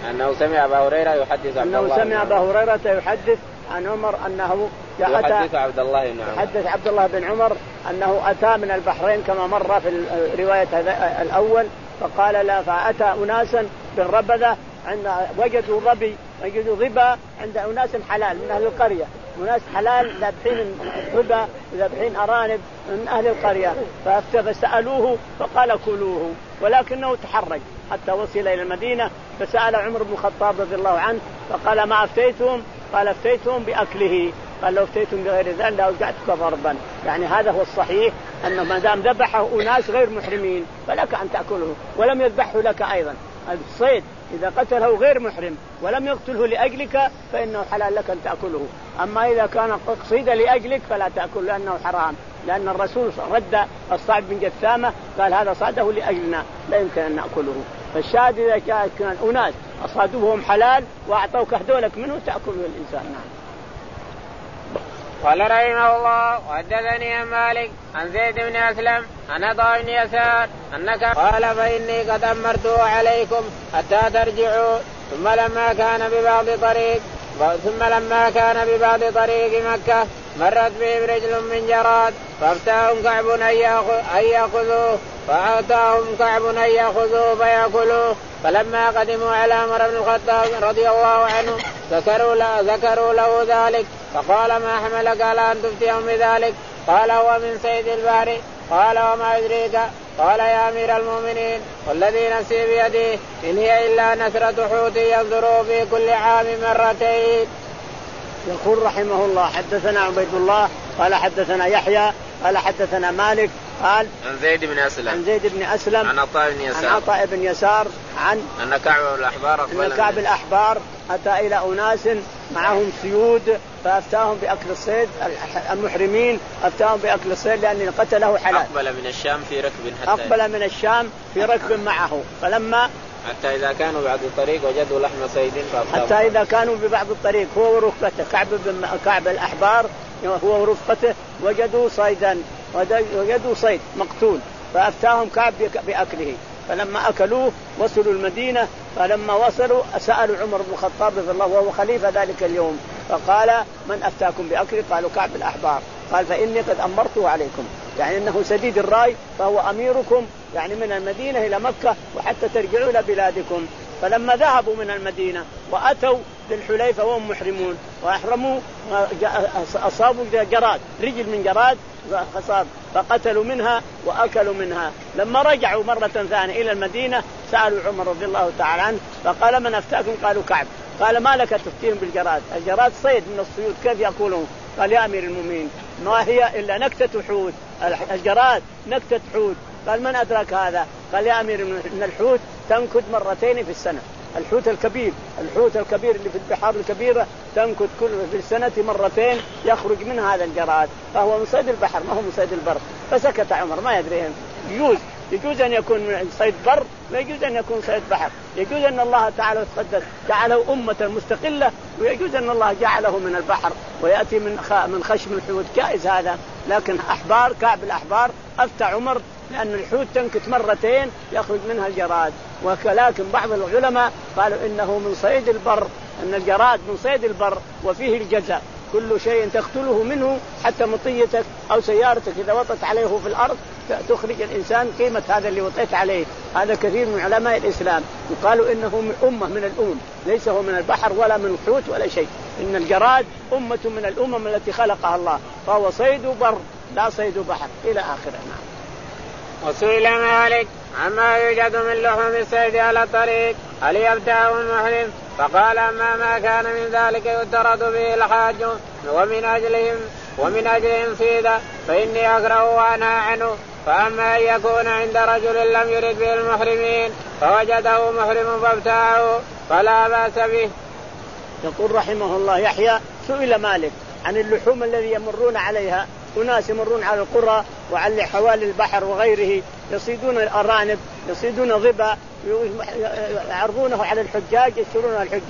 أنه سمع أبا هريرة يحدث أنه سمع أبا هريرة يحدث عن عمر أنه يحدث عبد الله بن عمر يحدث عبد الله بن عمر أنه أتى من البحرين كما مر في الرواية الأول فقال لا فأتى أناسا بالربذة عند وجدوا ظبي وجدوا ظبا عند أناس حلال من أهل القرية أناس حلال ذابحين ظبا ذابحين أرانب من أهل القرية فسألوه فقال كلوه ولكنه تحرج حتى وصل إلى المدينة فسأل عمر بن الخطاب رضي الله عنه فقال ما أفتيتم قال أفتيتم بأكله قال لو افتيتم بغير ذلك لأوجعتك ضربا يعني هذا هو الصحيح أنه ما دام ذبحه أناس غير محرمين فلك أن تأكله ولم يذبحه لك أيضا الصيد إذا قتله غير محرم ولم يقتله لأجلك فإنه حلال لك أن تأكله أما إذا كان قصيد لأجلك فلا تأكل لأنه حرام لأن الرسول رد الصعب بن جثامة قال هذا صاده لأجلنا لا يمكن أن نأكله فالشاهد إذا كان أناس أصادوهم حلال وأعطوك هدولك منه تأكله الإنسان. نعم. قال رحمه الله وحدثني عن مالك عن زيد بن أسلم عن عطاء بن يسار أنك قال فإني قد أمرته عليكم حتى ترجعوا ثم لما كان ببعض طريق ثم لما كان ببعض طريق مكة مرت بهم رجل من جراد فافتاهم كعب أن يأخذوه فأعطاهم كعب أن يأخذوه فيأكلوه فلما قدموا على عمر بن الخطاب رضي الله عنه ذكروا له, ذكروا له ذلك فقال ما حملك على أن تفتيهم بذلك قال هو من صيد البحر قال وما يدريك قال يا أمير المؤمنين والذي نفسي بيده إن هي إلا نثرة حوت ينظروا في كل عام مرتين. يقول رحمه الله حدثنا عبيد الله قال حدثنا يحيى قال حدثنا مالك قال عن زيد بن أسلم عن زيد بن أسلم عن عطاء بن يسار عن عطاء بن يسار عن أن كعب الأحبار أن كعب الأحبار أتى إلى أناس معهم سيود فأفتاهم بأكل الصيد المحرمين أفتاهم بأكل الصيد لأن قتله حلال. أقبل من الشام في ركب حتى أقبل من الشام في ركب معه فلما حتى إذا كانوا بعد الطريق وجدوا لحم صيد حتى إذا كانوا ببعض الطريق هو ورفقته كعب بن كعب الأحبار هو ورفقته وجدوا صيدا وجدوا صيد مقتول فأفتاهم كعب بأكله فلما أكلوه وصلوا المدينة فلما وصلوا سألوا عمر بن الخطاب رضي الله وهو خليفة ذلك اليوم فقال من أفتاكم بأكله قالوا كعب الأحبار قال فإني قد أمرته عليكم يعني أنه سديد الرأي فهو أميركم يعني من المدينة إلى مكة وحتى ترجعوا إلى بلادكم. فلما ذهبوا من المدينة وأتوا للحليفة وهم محرمون وأحرموا أصابوا جراد رجل من جراد خصاب فقتلوا منها وأكلوا منها. لما رجعوا مرة ثانية إلى المدينة سألوا عمر رضي الله تعالى عنه فقال من أفتاكم قالوا كعب قال ما لك تفتيهم بالجراد الجراد صيد من الصيود كيف يأكلون قال يا أمير المؤمنين ما هي إلا نكتة حوت الجراد نكتة حوت قال من أدرك هذا قال يا أمير المؤمنين الحوت تنكت مرتين في السنة الحوت الكبير الحوت الكبير اللي في البحار الكبيرة تنكت كل في السنة مرتين يخرج منها هذا الجراد فهو من صيد البحر ما هو من صيد البر. فسكت عمر ما يدريهم يجوز يجوز أن يكون من صيد بر ويجوز أن يكون صيد بحر يجوز أن الله تعالى يتقدس جعله أمة مستقلة ويجوز أن الله جعله من البحر ويأتي من من خشم الحوت جائز هذا. لكن أحبار كعب الأحبار أفتى عمر لأن الحوت تنكت مرتين يخرج منها الجراد. ولكن بعض العلماء قالوا إنه من صيد البر أن الجراد من صيد البر وفيه الجزاء كل شيء تقتله منه حتى مطيتك أو سيارتك إذا وطت عليه في الأرض تخرج الإنسان قيمة هذا اللي وطيت عليه. هذا كثير من علماء الإسلام وقالوا إنه من أمة من الأمم ليس هو من البحر ولا من الحوت ولا شيء إن الجراد أمة من الأمم التي خلقها الله فهو صيد بر لا صيد بحر إلى آخره. وسئل مالك عما يوجد من لحوم الصيد على الطريق هل يبتاعه المحرم فقال أما ما كان من ذلك يترد به الحاج ومن أجلهم ومن أجلهم صيدا فإني أكره وأنهى عنه. فأما أن يكون عند رجل لم يرد به المحرمين فوجده محرم فابتاعه فلا بأس به. يقول رحمه الله يحيى سئل مالك عن اللحوم الذي يمرون عليها أناس يمرون على القرى وعلى حوالي البحر وغيره يصيدون الأرانب يصيدون ظبا يعرضونه على الحجاج يشترونها الحجاج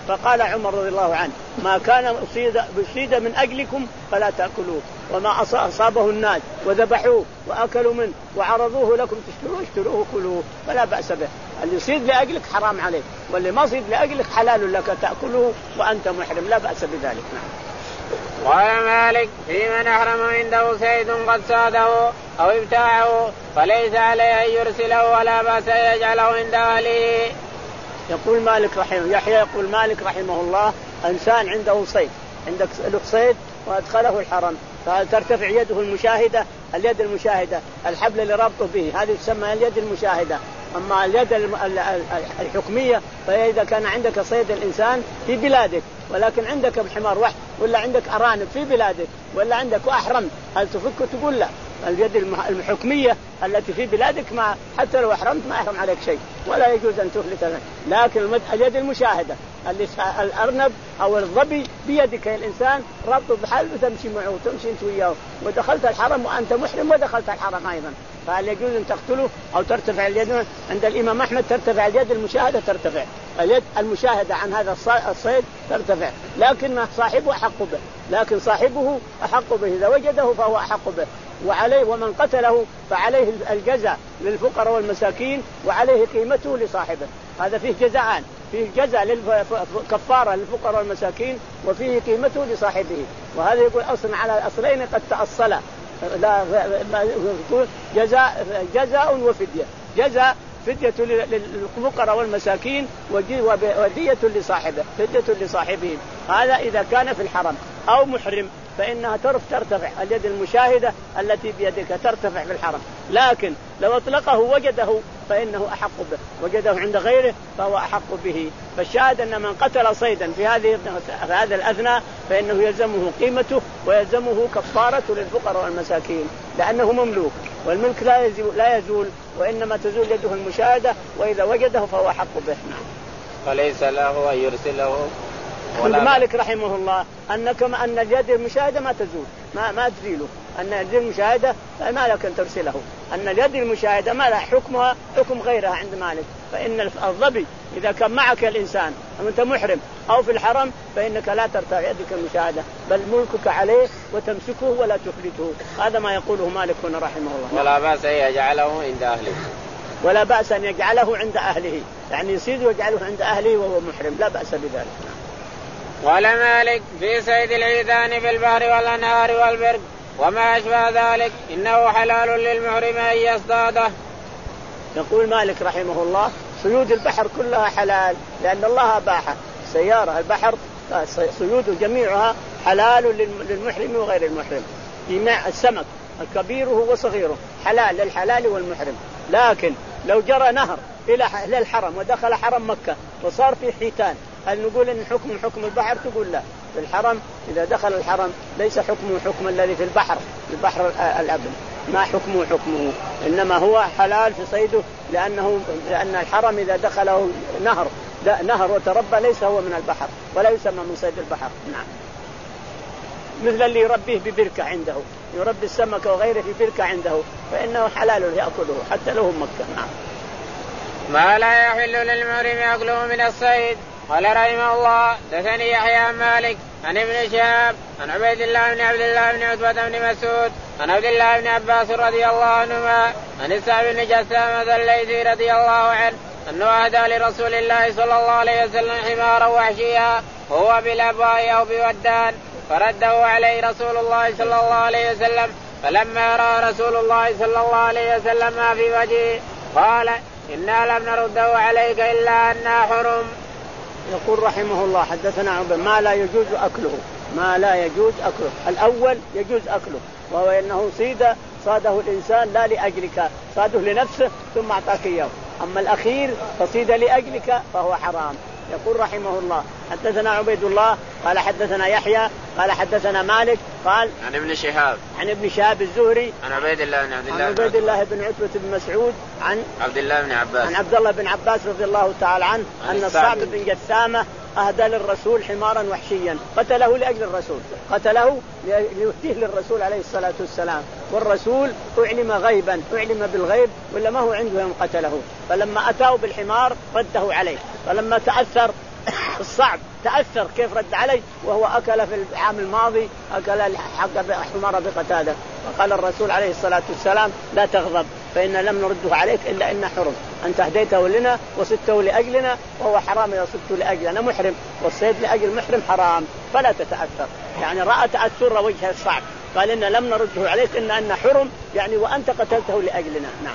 فقال عمر رضي الله عنه ما كان أصيد, أصيد من أجلكم فلا تأكلوه، وما أصابه الناس وذبحوه وأكلوا منه وعرضوه لكم تشتروه اشتروه كلوه فلا بأس به. اللي يصيد لأجلك حرام عليك، واللي ما يصيد لأجلك حلال لك تأكله وأنت محرم لا بأس بذلك. نعم. قال مالك في من أحرم عنده صيد قد صاده أو ابتاعه فليس عليه أن يرسله ولا بأس أن يجعله عند أهله. يقول مالك رحمه يحيى يقول مالك رحمه الله إنسان عنده صيد، عندك له صيد وأدخله الحرم فترتفع يده المشاهدة، اليد المشاهدة الحبل اللي رابطه به هذه تسمى اليد المشاهدة. أما اليد الحكمية فإذا كان عندك صيد الإنسان في بلادك ولكن عندك بحمار وحش ولا عندك أرانب في بلادك ولا عندك أحرمت هل تفك تقول لا؟ اليد الحكمية التي في بلادك ما حتى لو أحرمت ما أحرم عليك شيء ولا يجوز أن تفلت. لكن اليد المشاهدة اللي الأرنب أو الظبي بيدك الإنسان ربطه بحال وتمشي معه وتمشي أنت وياه ودخلت الحرم وأنت محرم ودخلت الحرم أيضا، فهل يجوز أن تقتله أو ترتفع اليد؟ عند الإمام أحمد ترتفع اليد المشاهدة، ترتفع اليد المشاهدة عن هذا الصيد ترتفع، لكن صاحبه أحق به، لكن صاحبه أحق به إذا وجده فهو أحق به وعليه، ومن قتله فعليه الجزاء للفقراء والمساكين وعليه قيمته لصاحبه. هذا فيه جزاءان، فيه جزاء للكفارة للفقراء والمساكين وفيه قيمته لصاحبه. وهذا يقول أصلا على أصلين قد تأصلا، لا جزاء جزاء وفدية، جزاء فدية للفقراء والمساكين ودية لصاحبه فدية لصاحبهم. هذا إذا كان في الحرم أو محرم فإنها ترف ترتفع اليد المشاهدة التي بيدك ترتفع في الحرم، لكن لو أطلقه وجده فإنه أحق به، وجده عند غيره فهو أحق به. فالشاهد أن من قتل صيدا في هذه في هذا الأثناء فإنه يلزمه قيمته ويلزمه كفارة للفقراء والمساكين لأنه مملوك، والملك لا يزول, لا يزول وإنما تزول يده المشاهدة، وإذا وجده فهو أحق به. فليس له أن يرسله. مالك رحمه الله أن كما أن اليد المشاهدة ما تزول ما ما تزيله، أن اليد المشاهدة ما لك أن ترسله، أن اليد المشاهدة ما لا حكمها حكم غيرها عند مالك. فإن الظبي إذا كان معك الإنسان وأنت محرم أو في الحرم فإنك لا ترتفع يدك المشاهدة بل ملكك عليه وتمسكه ولا تفلته. هذا ما يقوله مالك هنا رحمه الله. ولا بأس أن يجعله عند أهله، ولا بأس أن يجعله عند أهله، يعني يصيد ويجعله عند أهله وهو محرم لا بأس بذلك. قال مالك في صيد العيدان في البحر والأنهار والبرق وما أشبه ذلك إنه حلال للمحرم أن يصطاده. يقول مالك رحمه الله صيود البحر كلها حلال لأن الله أباحها، سيارة البحر صيود جميعها حلال للمحرم وغير المحرم. جميع السمك الكبيره وصغيره حلال للحلال والمحرم، لكن لو جرى نهر إلى الحرم ودخل حرم مكة وصار في حيتان هل نقول إن حكم حكم البحر؟ تقول لا، في الحرم إذا دخل الحرم ليس حكمه حكم الذي في البحر، البحر الأبن ما حكمه حكمه، إنما هو حلال في صيده لأنه لأن الحرم إذا دخله نهر نهر وتربى ليس هو من البحر ولا يسمى من صيد البحر. نعم. مثل اللي يربيه ببركة عنده، يربي السمك وغيره في بركة عنده فإنه حلال يأكله حتى له مكة. نعم. ما لا يحل للمحرم يأكله من الصيد. قال رحمه الله دثني يحيى عن مالك عن ابن شهاب عن عبيد الله بن عبد الله بن عتبة بن مسعود عن عبد الله بن عباس رضي الله عنهما عن السعب بن جسامة الليثي رضي الله عنه أنه أهدى لرسول الله صلى الله عليه وسلم حمارا وحشيا وهو بالأبواء أو بودان فرده عليه رسول الله صلى الله عليه وسلم، فلما رأى رسول الله صلى الله عليه وسلم ما في وجهه قال إنا لم نرده عليك إلا أننا حرم. يقول رحمه الله حدثنا عن ما لا يجوز أكله، ما لا يجوز أكله. الأول يجوز أكله وهو أنه صيد صاده الإنسان لا لأجلك، صاده لنفسه ثم أعطاك إياه، أما الأخير فصيد لأجلك فهو حرام. يقول رحمه الله حدثنا عبيد الله قال حدثنا يحيى قال حدثنا مالك قال عن ابن شهاب عن ابن شهاب الزهري عن عبيد الله بن عبد الله عن عبيد الله بن عتبة بن مسعود عن عبد الله بن عباس عن عبد الله بن عباس رضي الله تعالى عنه أن الصعب بن جثامة أهدى للرسول حمارا وحشيا قتله لأجل الرسول، قتله ليهديه للرسول عليه الصلاة والسلام، والرسول أعلم غيبا أعلم بالغيب ولا ما هو عنده يوم قتله، فلما أتاه بالحمار رده عليه، فلما تأثر الصعب تأثر كيف رد عليه وهو أكل في العام الماضي أكل حق حمار بقتادة. فقال الرسول عليه الصلاة والسلام لا تغضب فإن لم نرده عليك إلا إن حرم، أنت هديته لنا وصدته لأجلنا وهو حرام إذا صدته لأجل أنا محرم والصيد لأجل محرم حرام فلا تتأثر. يعني رأى تأثر وجه الصعب قال إن لم نرده عليك إلا أن حرم يعني وأنت قتلته لأجلنا. نعم.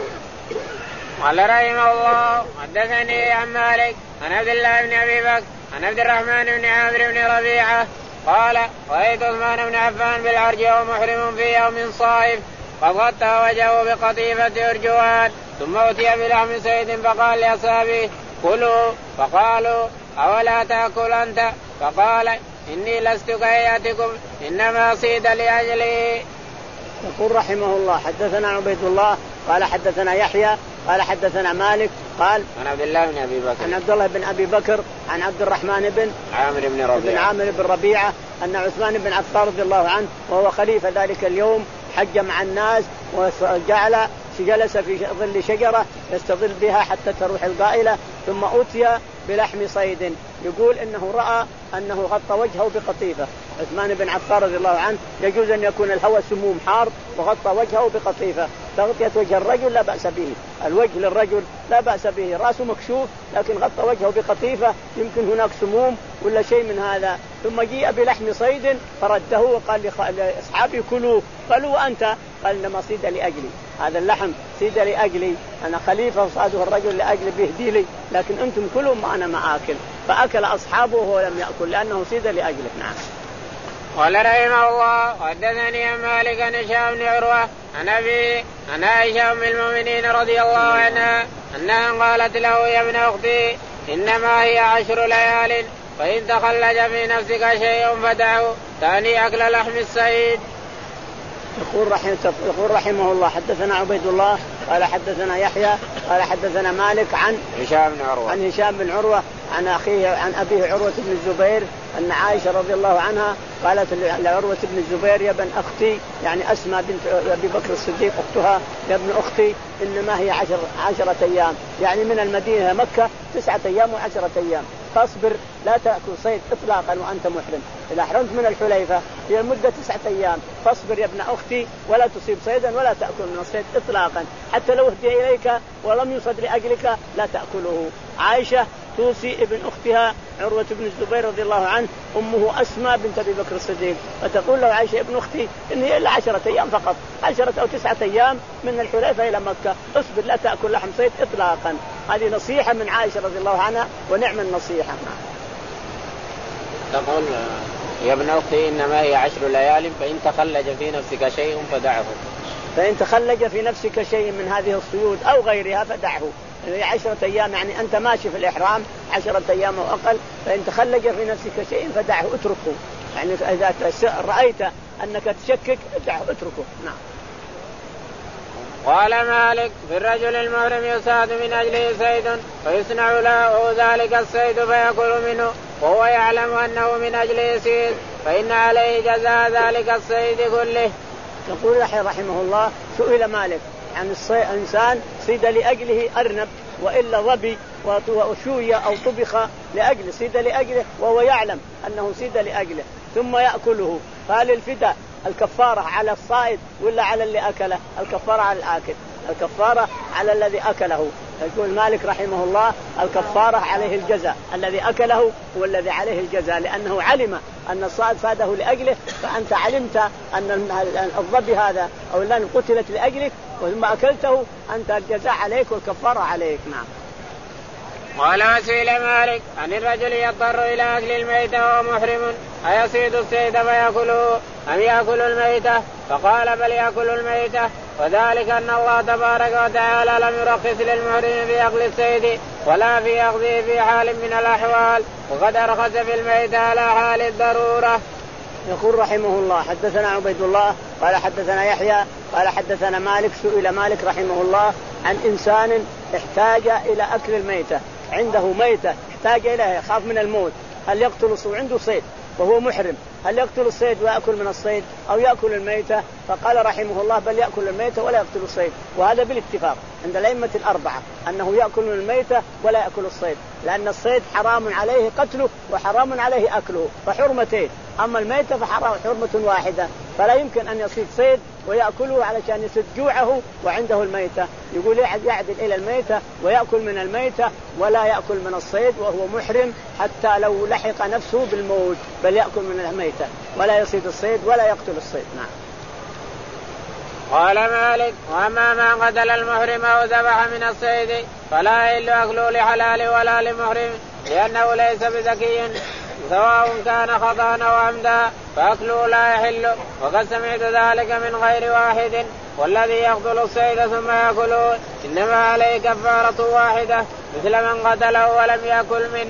قال رحمه الله حدثني عن مالك عن عبد الله بن أبي بكر عن عبد الرحمن بن عامر بن ربيعة قال رأيت عثمان بن عفان بالعرج وهو محرم في يوم صائف قد غطى وجهه بقطيفة أرجوان ثم أتي بلحم صيد فقال لأصحابه كلوا فقالوا أولا تأكل أنت فقال إني لست كهيئتكم إنما صيد لأجلي. يقول رحمه الله حدثنا عبيد الله قال حدثنا يحيى قال حدثنا مالك قال عن عبد الله بن أبي بكر عن عبد الله بن أبي بكر عن عبد الرحمن بن عامر بن ربيعة بن عامر بن ربيعة أن عثمان بن عفان رضي الله عنه وهو خليفة ذلك اليوم حج مع الناس وجعل جلس في ظل شجرة يستظل بها حتى تروح القائلة ثم أتي بلحم صيد يقول إنه رأى أنه غطى وجهه بقطيفة. عثمان بن عفان رضي الله عنه يجوز أن يكون الهواء سموم حار وغطى وجهه بقطيفة. تغطية وجه الرجل لا بأس به، الوجه للرجل لا بأس به، رأسه مكشوف لكن غطى وجهه بقطيفة يمكن هناك سموم ولا شيء من هذا. ثم جيء بلحم صيد فرده وقال لأصحابي كلوا قالوا أنت قال لما صيد لأجلي، هذا اللحم صيد لأجلي أنا خليفة وصاده الرجل لأجل بيهدي لي لكن أنتم كلوا ما أنا ما آكل. فأكل أصحابه وهو لم يأكل لأنه صيد لأجله. نعم. قال رحمه الله حدثني عن مالك عن هشام بن عروة عن أبي عن عائشة أم المؤمنين رضي الله عنها أنها قالت له يا ابن أختي إنما هي عشر ليال فإن تخلج في نفسك شيء فدعه تعني أكل لحم الصيد. يقول رحمه, يقول رحمه الله حدثنا عبيد الله قال حدثنا يحيى قال حدثنا مالك عن هشام بن عروة عن هشام بن عروة عن أخيه عن أبيه عروة بن الزبير أن عائشة رضي الله عنها قالت لعروة بن الزبير يا ابن أختي يعني أسمى بنت أبي بكر الصديق أختها يا ابن أختي إنما هي عشر عشرة أيام يعني من المدينة مكة تسعة أيام وعشرة أيام فاصبر لا تأكل صيد إطلاقا وأنت محرم إذا أحرمت من الحليفة هي المدة تسعة أيام فاصبر يا ابن أختي ولا تصيب صيدا ولا تأكل من الصيد إطلاقا حتى لو اهدي إليك ولم يصد لأجلك لا تأكله. عائشة توصي ابن أختها عروة بن الزبير رضي الله عنه أمه أسمى بنت أبي بكر الصديق فتقول له عائشة ابن أختي إني إلا عشرة أيام فقط عشرة أو تسعة أيام من الحليفة إلى مكة اصبر لا تأكل لحم صيد إطلاقا. هذه نصيحة من عائشة رضي الله عنها ونعم النصيحة. تقول يا ابن أختي إنما هي عشر ليال فإن تخلج في نفسك شيء فدعه فإن تخلج في نفسك شيء من هذه الصيود أو غيرها فدعه يعني عشرة أيام يعني أنت ماشي في الإحرام عشرة أيام أو أقل فإن تخلج في نفسك شيء فدعه اتركه يعني إذا رأيت أنك تشكك دعه اتركه. نعم. قال مالك في الرجل المحرم يصاد من أجله صيد فيصنع له ذلك الصيد فيأكل منه وهو يعلم أنه من أجله صيد فإن عليه جزاء ذلك الصيد كله. يقول رحمه الله سئل مالك عن إنسان صيد لأجله أرنب وإلا ظبي وشوية أو طبخ لأجله صيد لأجله وهو يعلم أنه صيد لأجله ثم يأكله قال الفداء الكفارة على الصائد ولا على اللي أكله؟ الكفارة على الآكل الكفارة على الذي أكله. يقول مالك رحمه الله الكفارة عليه الجزاء الذي أكله والذي عليه الجزاء لأنه علم أن الصائد فاده لأجله فأنت علمت أن الظبي هذا أو اللان قتلت لأجلك وثم أكلته أنت الجزاء عليك والكفارة عليك. نعم. قال وسئل مالك عن الرجل يضطر إلى أكل الميتة وهو محرم أيصيد الصيد فيأكله أم يأكل الميتة فقال بل يأكل الميتة وذلك أن الله تبارك وتعالى لم يرخص للمحرم في أكل الصيد ولا في أخذه في حال من الأحوال وقد أرخص في الميتة على حال الضرورة. يقول رحمه الله حدثنا عبيد الله قال حدثنا يحيى قال حدثنا مالك سئل مالك رحمه الله عن إنسان احتاج إلى أكل الميتة عنده ميتة احتاج إليها يخاف من الموت هل يقتل عنده صيد وهو محرم هل يقتل الصيد ويأكل من الصيد أو يأكل الميتة؟ فقال رحمه الله بل يأكل الميتة ولا يقتل الصيد، وهذا بالاتفاق عند الأئمة الأربعة أنه يأكل من الميتة ولا يأكل الصيد، لأن الصيد حرام عليه قتله وحرام عليه أكله فحرمتين، أما الميتة فحرام حرمة واحدة، فلا يمكن أن يصيد صيد ويأكله علشان يسد جوعه وعنده الميتة. يقول يعدل إلى الميتة ويأكل من الميتة ولا يأكل من الصيد وهو محرم حتى لو لحق نفسه بالموت، بل يأكل من الميتة ولا يصيد الصيد ولا يقتل الصيد. نعم. قال مالك وأما ما قتل المحرم أو ذبح من الصيد فلا يحل أكله لحلال ولا لمحرم لأنه ليس بذكي سواء كان خطأ أو عمدا فأكله لا يحل، وقد سمعت ذلك من غير واحد. والذي يقتل الصيد ثم يأكله إنما عليه كفارة واحدة مثل من قتله ولم يأكل منه.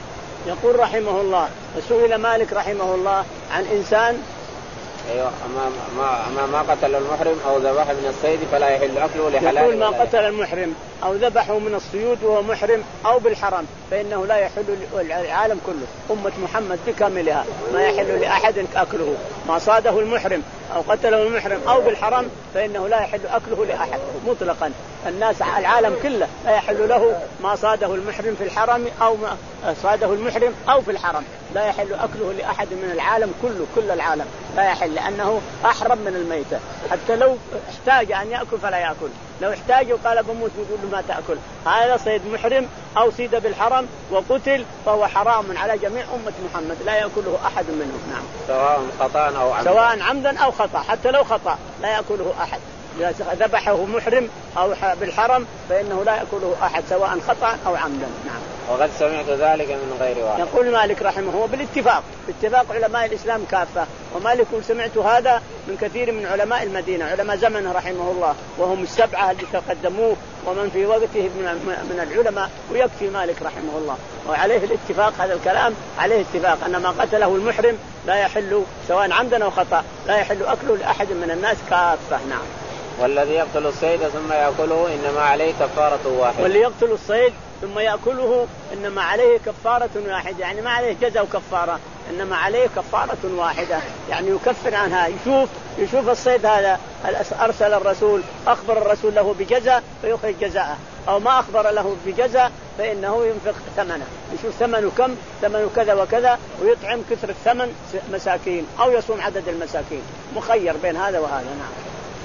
يقول رحمه الله سئل مالك رحمه الله عن إنسان أيوة أما ما, ما, ما قتل المحرم أو ذبح من الصيد فلا يحل أكله لحلال. يقول ما قتل المحرم أو ذبحه من الصيود وهو محرم أو بالحرم فإنه لا يحل العالم كله، أمة محمد بكاملها ما يحل لأحد أكله. ما صاده المحرم أو قتله المحرم أو بالحرم فإنه لا يحل أكله لأحد مطلقا. الناس العالم كله لا يحل له ما صاده المحرم في الحرم أو ما صاده المحرم أو في الحرم، لا يحل أكله لأحد من العالم كله، كل العالم لا يحل لأنه أحرم من الميتة. حتى لو احتاج أن يأكل فلا يأكل، لو احتاج وقال بموت يقول له ما تأكل. هذا صيد محرم أو صيد بالحرم وقتل فهو حرام على جميع أمة محمد لا يأكله أحد منهم. نعم. سواء خطأ أو عمدا. سواء عمدا أو خطأ، حتى لو خطأ لا يأكله أحد. إذا ذبحه محرم أو بالحرم فإنه لا يأكله أحد سواء خطأ أو عمدا. نعم. وقد سمعت ذلك من غير واحد. يقول مالك رحمه هو بالاتفاق باتفاق علماء الإسلام كافة، ومالك سمعت هذا من كثير من علماء المدينة علماء زمنه رحمه الله وهم السبعة اللي تقدموه ومن في وقته من العلماء، ويكفي مالك رحمه الله وعليه الاتفاق. هذا الكلام عليه اتفاق أن ما قتله المحرم لا يحل سواء عمدا أو خطأ لا يحل أكله لأحد من الناس كافة. نعم. والذي يقتل الصيد ثم يأكله إنما عليه كفارة واحدة. واللي يقتل الصيد ثم يأكله إنما عليه كفارة واحدة، يعني ما عليه جزاء وكفارة، إنما عليه كفارة واحدة، يعني يكفر عنها. يشوف يشوف الصيد هذا أرسل الرسول أخبر الرسول له بجزاء فيخرج جزاءه، أو ما أخبر له بجزاء فإنه ينفق ثمنه، يشوف ثمنه كم، ثمنه كذا وكذا، ويطعم كثر الثمن مساكين أو يصوم عدد المساكين، مخير بين هذا وهذا. نعم.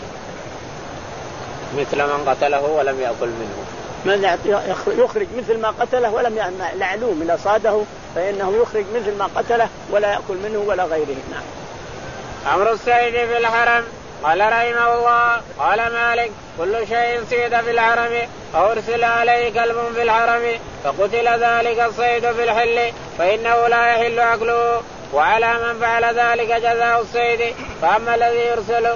مثل من قتله ولم يأكل منه، من يخرج مثل ما قتله ولم يعلوم إذا صاده فإنه يخرج مثل ما قتله ولا يأكل منه ولا غيره. نعم. أمر الصيد في الحرم. قال رحمه الله قال مالك كل شيء صيد في الحرم أو أرسل عليه كلب في الحرم فقتل ذلك الصيد في الحل فإنه لا يحل أكله، وعلى من فعل ذلك جزاء الصيد. فأما الذي يرسل.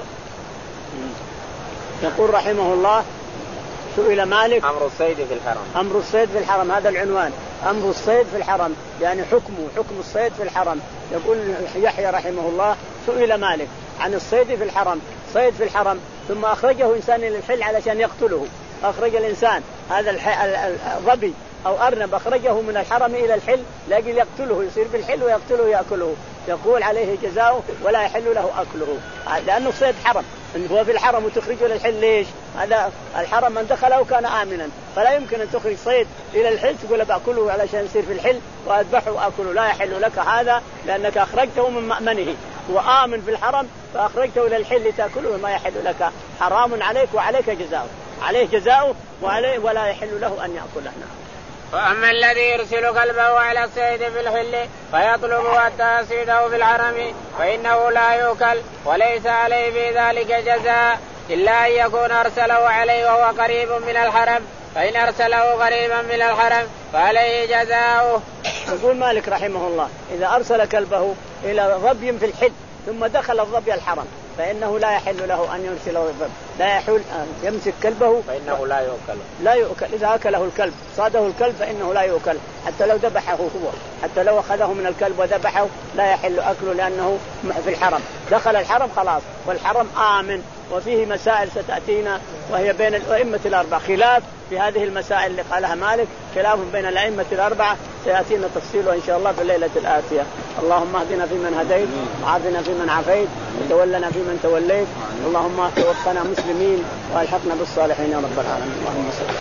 يقول رحمه الله سئل مالك أمر الصيد في الحرم. أمر الصيد في الحرم هذا العنوان، أمر الصيد في الحرم يعني حكمه حكم الصيد في الحرم. يقول يحيى رحمه الله سئل مالك عن الصيد في الحرم، صيد في الحرم ثم أخرجه إنسان إلى الحل علشان يقتله، أخرج الإنسان هذا الظبي أو أرنب أخرجه من الحرم إلى الحل لأجل يقتله، يصير بالحل ويقتله يأكله، يقول عليه جزاؤه ولا يحل له أكله لأنه صيد حرم. هو في الحرم وتخرجه إلى الحل ليش؟ هذا الحرم من دخله كان آمنا، فلا يمكن أن تخرج صيد إلى الحل تقول بأكله علشان يصير في الحل وأذبحه وأكله، لا يحل لك هذا لأنك أخرجته من مأمنه، هو آمن في الحرم فأخرجته إلى الحل تأكله، ما يحل لك، حرام عليك وعليك جزاؤه، عليه جزاؤه وعليه ولا يحل له أن يأكله. وأما الذي يرسل كلبه على الصيد في الحل فيطلب حتى يصيده في الحرم فإنه لا يؤكل وليس عليه في ذلك جزاء إلا أن يكون أرسله عليه وهو قريب من الحرم، فإن أرسله قريبا من الحرم فعليه جزاؤه. يقول مالك رحمه الله إذا أرسل كلبه إلى ظبي في الحل ثم دخل الظبي الحرم فإنه لا يحل له أن يرسله الظبي لا يحل يمسك كلبه فإنه لا يؤكل لا يؤكل إذا أكله الكلب صاده الكلب فإنه لا يؤكل حتى لو ذبحه هو، حتى لو أخذه من الكلب وذبحه لا يحل أكله لأنه في الحرم، دخل الحرم خلاص، والحرم آمن. وفيه مسائل ستأتينا وهي بين الأئمة الأربعة، خلاف في هذه المسائل اللي قالها مالك، خلاف بين الأئمة الأربعة سيأتينا تفصيله إن شاء الله في الليلة الآتية. اللهم اهدنا فيمن هديت، وعافنا فيمن عافيت، وتولنا فيمن توليت، اللهم توفنا مسلمين والحقنا بالصالحين يا رب العالمين. اللهم صل